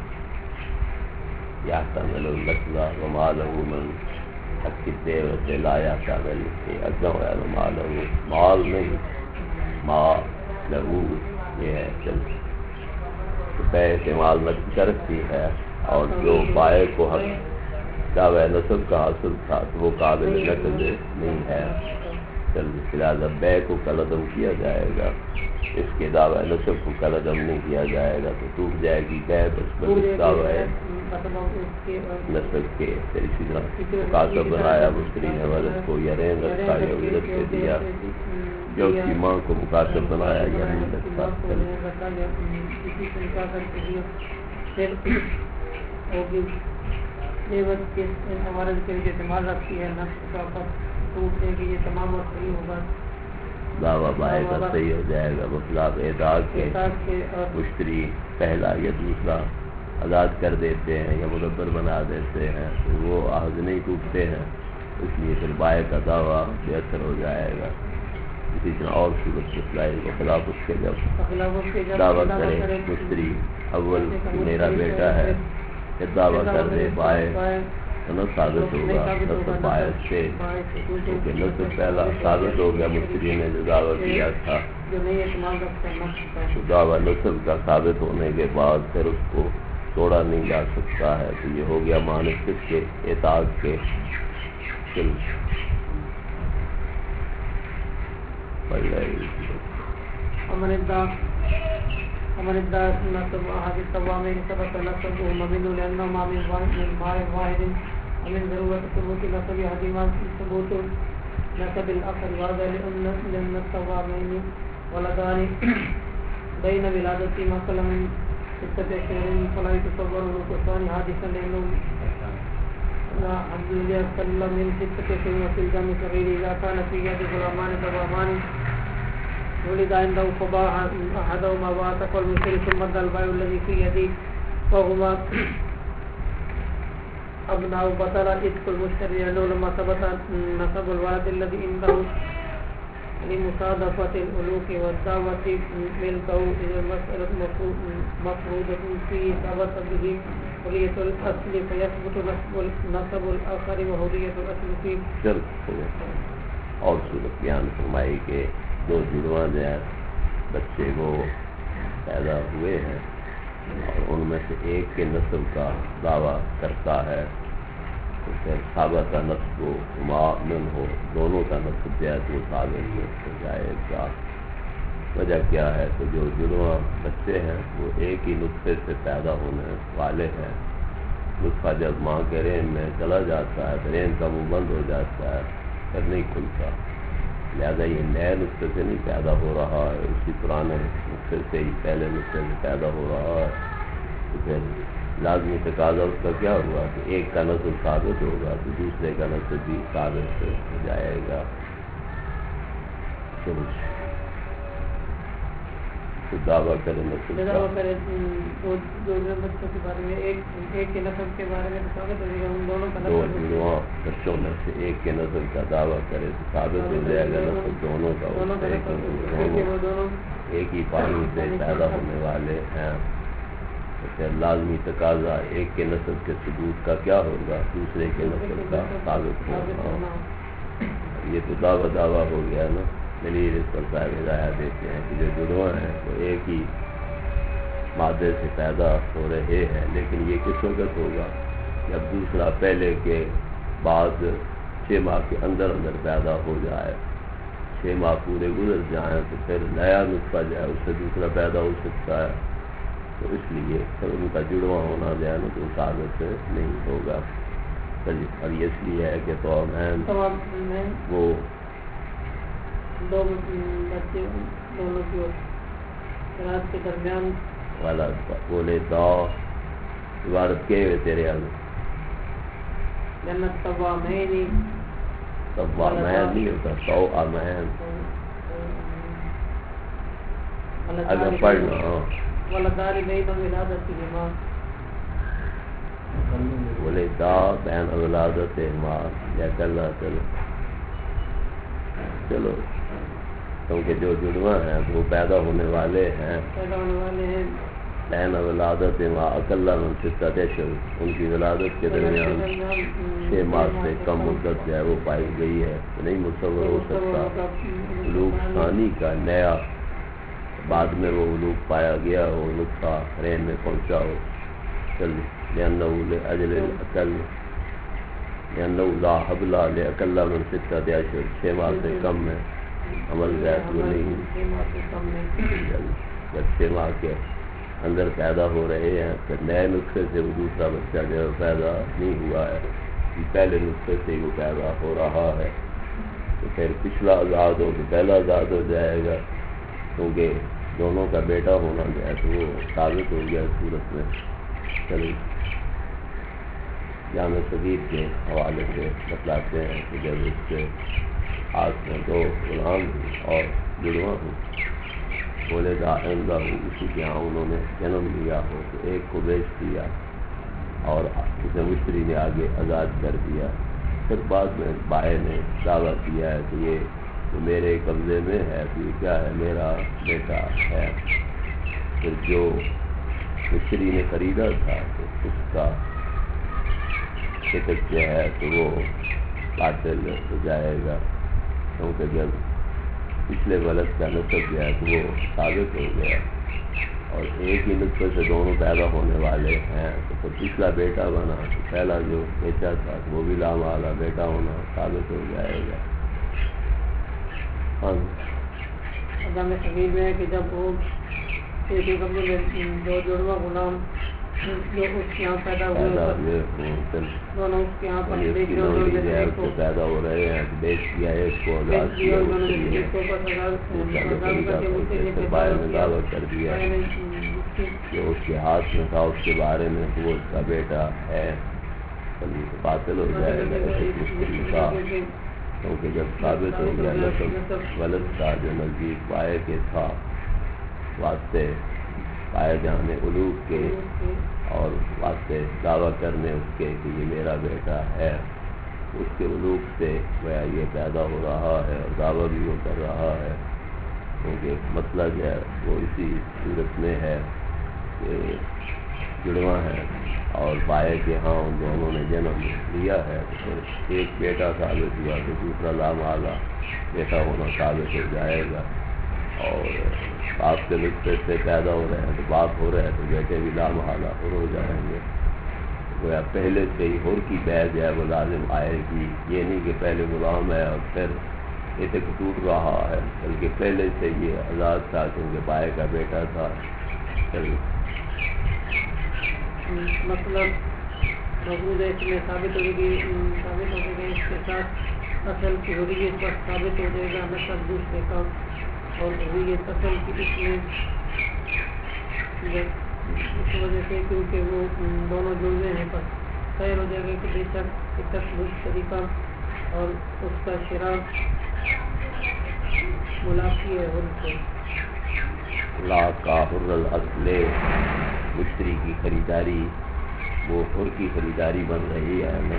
یحتمل النقض وما لہو من حق کی دیوت لا یحتمل اگم ہے وما لہو مال نہیں ما لہو یہ ہے چل بیع استعمال نقض کرتی ہے اور جو بائع کو حق دعوی نصب کا حاصل تھا تو وہ قابل نقض نہیں ہے چل لہٰذا بے کو کلعدم کیا جائے گا، اس کے دعوی نسب کو کلعدم نہیں کیا جائے گا تو ٹوٹ جائے گی بے، بس دعوی نسب کے. پھر اسی طرح مکاتب بنایا مشتری نے ولد کو یا رین رکھا یا اجرت پہ دیا، جو اس کی ماں کو مکاتب بنایا یا نہیں رکھا. ہمارے اعتماد رکھتی ہے نفس کا ٹوٹنے کی یہ تمام اور صحیح ہوگا. دعویٰ بائے کا صحیح ہو جائے گا مطلب اعداد کے مشتری پہلا یا دوسرا آزاد کر دیتے ہیں یا مدبر بنا دیتے ہیں تو وہ عہد نہیں ٹوٹتے ہیں، اس لیے پھر بائے کا دعویٰ بے اثر ہو جائے گا. اسی طرح اور صورت مسائل کے خلاف اس کے جب دعویٰ کرے مشتری اول میرا بیٹا ہے، پھر دعویٰ کر دے بائے نہ ثابت ہوگا نصب باعث سے، کیونکہ نصب پہلا ثابت ہو گیا مشتری نے جو دعویٰ کیا تھا. دعویٰ نصب کا ثابت ہونے کے بعد پھر اس کو توڑا نہیں جا سکتا ہے، تو یہ ہو گیا مانع کس کے اعتاد کے. ہمارے نصب احد التوامین سبق نصبه مبین لانه ما من واحد ومن ضرورت ثبوت نصب احدهما ثبوت نصب الاخر وهذا لان التوامین ولدان بين ولادتی مثلا من ستة أشهر فلا يتصور الثاني حادثا لأنه عبد الله صلى من ستة أشهر وفي الجامع صغير إذا كان في يد غلامان توأمان ولد عنده فباع أحدهما وأعتق المشتري ثم ادى البائع الذي في يده فهما أبناء بطل عتق المشتري لأنه لما ثبت نسب الولد الذي عنده لمصادفة الألوك والدعوة ملكه إذا المسألة مفروضة فيه ثبت به حرية الأصل فيثبت نسب الآخر وحرية الأصل فيه. اور صورت بیان فرمائی کہ دو جڑواں جو ہے بچے وہ پیدا ہوئے ہیں اور ان میں سے ایک کے نسل کا دعویٰ کرتا ہے تو پھر ثابت کا نسب و معامن ہو، دونوں کا نسب جو ہے تو ثابت ہو جائے گا. وجہ کیا ہے تو جو جڑواں بچے ہیں وہ ایک ہی نطفے سے پیدا ہونے والے ہیں. نطفہ جب ماں کے رحم میں چلا جاتا ہے تو رحم کا منہ بند ہو جاتا ہے، پھر نہیں کھلتا. لہذا یہ نئے نطفے سے نہیں پیدا ہو رہا ہے، اسی پرانے نطفے سے ہی پہلے نطفے سے پیدا ہو رہا ہے. تو پھر لازمی تقاضا اس کا کیا ہوا کہ ایک کا نسل ثابت ہوگا تو دوسرے کا نسل بھی ثابت ہو جائے گا. تو دعویٰ کرے نسل کا دو بچوں کے بارے میں ایک کے نسل کے بارے میں ثابت ہو جائے گا. ان دونوں کا دو جڑواں بچوں میں سے ایک کے نسل کا دعویٰ کرے تو ثابت ہو جائے گا نسل دونوں کا. ایک ہی پانی سے پیدا ہونے والے ہیں تو پھر لازمی تقاضا ایک کے نسل کے ثبوت کا کیا ہوگا، دوسرے کے نسل کا ثابت ہوگا. یہ تو دعویٰ ہو گیا نا. دلیل اس پر صاحب ہدایت دیتے ہیں کہ جو جڑواں ہیں وہ ایک ہی مادے سے پیدا ہو رہے ہیں، لیکن یہ کس وقت ہوگا جب دوسرا پہلے کے بعد 6 ماہ کے اندر پیدا ہو جائے. 6 ماہ پورے گزر جائیں تو پھر نیا نطفہ جو ہے اس سے دوسرا پیدا ہو سکتا ہے. تو اس لیے پھر ان کا جڑواں ہونا جو ہے نا تو ثابت نہیں ہوگا. اور یہ اس لیے ہے کہ تو وہ دو بچے دونوں کی رات کے درمیان والا بولے دا عبارت کے ہوئے تیرے حل جنت توامین نہیں ہوتا تو امین اگر پڑھنا ولدان بین ولادتہما بولے دا بین ولادتہما یا کلا چلو کیونکہ جو جڑواں ہیں وہ پیدا ہونے والے ہیں بین ولادت ما اکلا من ستۃ اشہر، ان کی ولادت کے درمیان 6 ماہ سے کم مدت جو ہے وہ پائی گئی ہے. نہیں متصور ہو سکتا علوق ثانی کا نیا بعد میں وہ علوق پایا گیا ہو، نطفہ رحم میں پہنچا ہو. چل لأنه لأجل الأقل لا حبل لأقل من 6 اشہر، 6 ماہ سے کم ہے عمل زائد وہ نہیں. جب 6 ماہ کے اندر پیدا ہو رہے ہیں پھر نئے نسخے سے وہ دوسرا بچہ جو پیدا نہیں ہوا ہے، پہلے نسخے سے وہ پیدا ہو رہا ہے، تو پھر پچھلا آزاد ہو تو پہلا آزاد ہو جائے گا، کیونکہ دونوں کا بیٹا ہونا جو ہے تو وہ ثابت ہو گیا اس صورت میں. چلیے جامع صغیر کے حوالے سے بتلاتے ہیں کہ جب اس کے ہاتھ میں 2 غلام اور جڑواں ہوں، بولے دا آئندہ ہو، اسی کے یہاں انہوں نے جنم لیا ہو تو ایک کو بیچ دیا اور اسے مشتری نے آگے آزاد کر دیا. پھر بعد میں بائے نے دعویٰ کیا ہے کہ یہ تو میرے قبضے میں ہے، تو یہ کیا ہے میرا بیٹا ہے. پھر جو مشتری نے خریدا تھا تو اس کا ٹکٹ جو ہے تو وہ باطل ہو جائے گا، کیونکہ جب پچھلے ولد کا نسب جو ہے تو وہ ثابت ہو گیا اور ایک ہی نسبے سے دونوں پیدا ہونے والے ہیں، تو پھر پچھلا بیٹا بنا تو پہلا جو بیچا تھا تو وہ بھی لامحالہ بیٹا ہونا ثابت ہو جائے گا. جامع صغیر میں ہے کہ جب وہ ایک ہی قبضے میں 2 جڑواں غلام جو اس کے یہاں پیدا ہوئے دونوں اس کے یہاں پر پیدا ہو رہے ہیں، بیچ دیا ایک کو آزاد کیا، باہر میں دعویٰ کر دیا کہ اس کے ہاتھ میں تھا اس کے بارے میں وہ اس کا بیٹا ہے، باطل ہو جائے گا مشکل کا، کیونکہ جب ثابت ہو گیا نسب غلط تھا جو نزدیک پائے کے تھا، واسطے پائے جانے علوق کے اور واسطے دعویٰ کرنے اس کے کہ یہ میرا بیٹا ہے، اس کے علوق سے گویا یہ پیدا ہو رہا ہے اور دعویٰ بھی وہ کر رہا ہے. کیونکہ مسئلہ جو ہے وہ اسی صورت میں ہے کہ جڑواں ہے اور پائے کے ہاں ان دونوں نے جنم لیا ہے، تو ایک بیٹا ثابت ہوا تو دوسرا لامحالہ بیٹا ہونا ثابت ہو جائے گا. اور باپ کے نسبے سے پیدا ہو رہے ہیں تو باپ ہو رہے ہیں تو بیٹے بھی لامحالہ ہو جائیں گے. گویا پہلے سے ہی ہور کی بیع جو ہے وہ لازم آئے گی، یہ نہیں کہ پہلے غلام ہے اور پھر عتق ٹوٹ رہا ہے، بلکہ پہلے سے یہ آزاد تھا کیونکہ بائے کا بیٹا تھا. مطلب موجود ہے اس میں ثابت ہو گئی اس کے ساتھ اصل کی حریت پر ثابت ہو جائے گا نسب دوسرے کا، اور حریت اصل کی اس میں اس وجہ سے کیونکہ وہ دونوں جڑے ہیں پر خیر ہو جائے گا کہ بے شک ایک تصویر طریقہ اور اس کا شرح ملاقی ہے. ان سے لا کا حر الاصل مشتری کی خریداری وہ حر کی خریداری بن رہی ہے.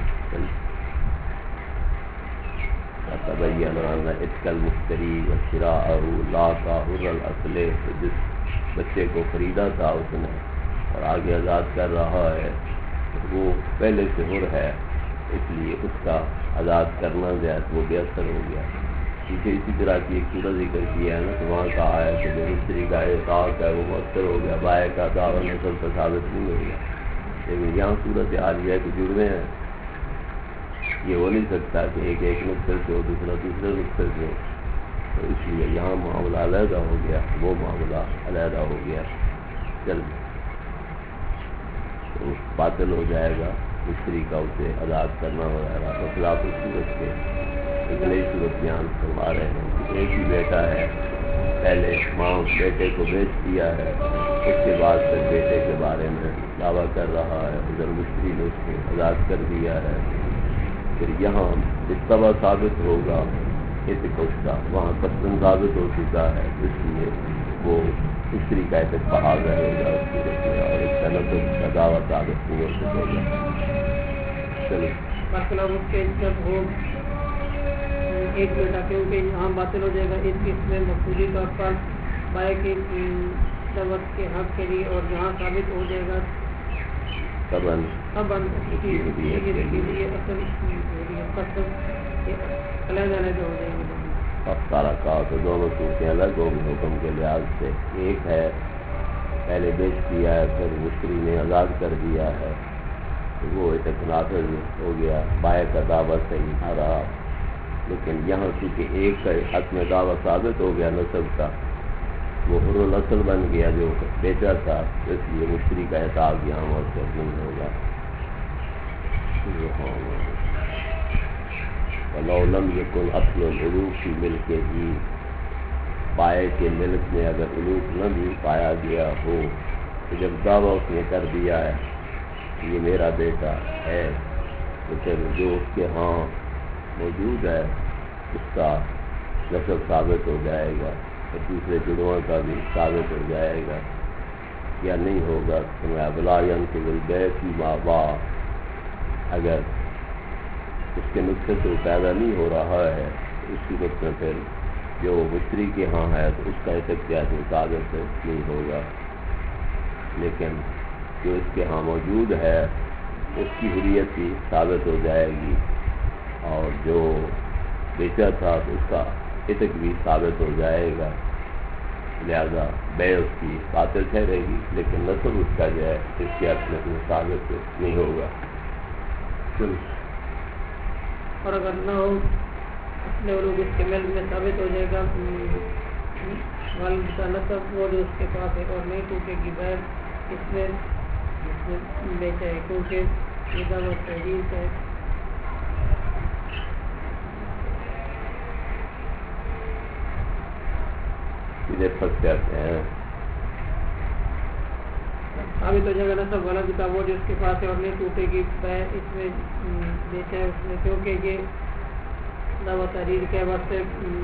تبین ان اتق المشتری وشراءہ لا کا حر الاصل، جس بچے کو خریدا تھا اس نے اور آگے آزاد کر رہا ہے وہ پہلے سے حر ہے، اس لیے اس کا آزاد کرنا جو ہے وہ بے اثر ہو گیا. کیونکہ اسی طرح کی ایک صورت ذکر کیا ہے نا، تو وہاں کہا ہے کہ جو مشتری کا اعتاق ہے وہ مؤثر ہو گیا، بائے کا دعویٰ نسل پر ثابت نہیں ہو گیا. لیکن یہاں صورت حال یہ ہے کہ جڑوے ہیں، یہ ہو نہیں سکتا کہ ایک نسخے سے ہو دوسرا دوسرے نسخے سے ہو، تو اس لیے یہاں معاملہ علیحدہ ہو گیا، وہ معاملہ علیحدہ ہو گیا. چل تو باطل ہو جائے گا مشتری کا اسے آزاد کرنا ہو جائے گا. خلاف اس صورت کے ایک نئی صورت بیان کروا رہے ہیں کہ ایک ہی بیٹا ہے، پہلے ماں اس بیٹے کو بیچ دیا ہے، اس کے بعد پھر بیٹے کے بارے میں دعویٰ کر رہا ہے، ادھر مشتری نے اس کو آزاد کر دیا ہے. پھر یہاں استوا ثابت ہوگا اعتقاد کا، وہاں قسم ثابت ہو چکا ہے، اس لیے وہ مشتری کا اعتقاد رہے گا اس صورت میں، اور ایک تناسب کا دعویٰ ثابت ہو سکے گا. چلو مطلب اس کے جب ہو ایک بیٹا، کیونکہ یہاں باطل ہو جائے گا اس میں مقصودی طور پر بائے کی دعوت کے حق کے لیے، اور جہاں ثابت ہو جائے گا سارا کہا تو دونوں صورتیں الگ ہو گئی حکم کے لحاظ سے. ایک ہے پہلے بیچ دیا ہے پھر مشتری نے آزاد کر دیا ہے، تو وہ ایک نافذ ہو گیا، بائے کا دعویٰ صحیح نہ رہا۔ لیکن یہاں چونکہ ایک کا حق میں دعویٰ ثابت ہو گیا نسب کا، وہ حر الاصل بن گیا جو بیچا تھا، اس لیے مشتری کا احتاج یہاں مؤثر نہیں ہوگا۔ وَلَوْ لَمْ يَكُنْ أَصْلُ الْعُلُوفِ مِلْكِهِ، پائے کے ملک میں اگر علوف نہ بھی پایا گیا ہو، تو جب دعویٰ اس نے کر دیا ہے کہ یہ میرا بیٹا ہے، تو پھر جو اس کے ہاں موجود ہے اس کا نسب ثابت ہو جائے گا، اور دوسرے جڑواں کا بھی ثابت ہو جائے گا، یا نہیں ہوگا۔ بلا ينقض البيع فيما باع، اگر اس کے نسخے سے پیدا نہیں ہو رہا ہے اس صورت میں پھر جو مشتری کے ہاں ہے تو اس کا اختیار ثابت نہیں ہوگا، لیکن جو اس کے ہاں موجود ہے اس کی حریت بھی ثابت ہو جائے گی، اور جو بیچا تھا تو اس کا عتق بھی ثابت ہو جائے گا، لہذا بیع اس کی باطل ٹھہرے گی، لیکن نسب اس کا جو ہے اس کے حق میں ثابت نہیں ہوگا۔ اور اگر نہ ہو اپنے لوگ اس کے ملک میں ثابت ہو جائے گا، والد کا نسب وہ جو اس کے پاس ہے، اور نہیں ٹوٹے گی بیع اس میں بیچا ہے، کیونکہ یہ دعویٰ تحریر ہے۔ پھنس جاتے ہیں، ثابت ہو جائے گا نسب والد کا وہ جو اس کے پاس ہے، اور نہیں ٹوٹے گی بیع اس میں بیچا ہے اس نے، کیونکہ یہ دعویٰ تحریر کے واسطے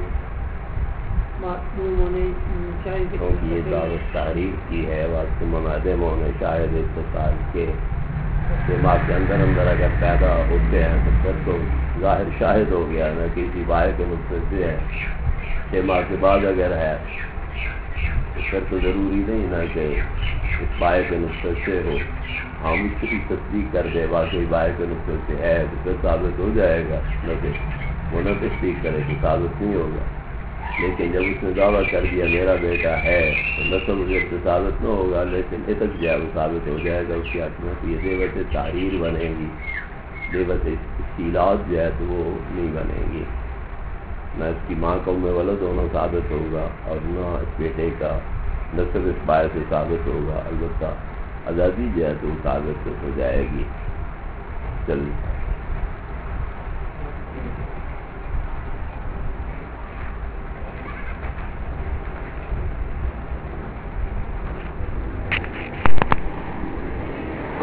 معصوم ہونے شاہد کیونکہ یہ دعوت تحریر کی ہے واسطے منعدم ہونے شاہد اتصال کے دماغ کے اندر اگر پیدا ہوتے ہیں تو پھر تو ظاہر شاہد ہو گیا نا، کسی بائے کے نقطے سے ہے، دماغ کے بعد اگر ہے تو پھر تو ضروری نہیں نا کہ اس بائے کے نقطے سے ہو، ہم اس کی تصدیق کر دے واقعی بائے کے نقطے سے ہے تو پھر ثابت ہو جائے گا، وہ نہ تصدیق کرے تو ثابت نہیں ہوگا۔ لیکن جب اس نے دعویٰ کر دیا میرا بیٹا ہے تو نسب سے ثابت نہ ہوگا، لیکن عتق جو ہے وہ ثابت ہو جائے گا اس کی حق میں، تو یہ دیوت تحریر بنے گی، دیوت استیلاد جو ہے تو وہ نہیں بنے گی، نہ اس کی ماں کا میں ولد ہونا ثابت ہوگا اور نہ اس بیٹے کا نسب اس بائے سے ثابت ہوگا، البتہ آزادی جو ہے تو ثابت ہو جائے گی۔ چل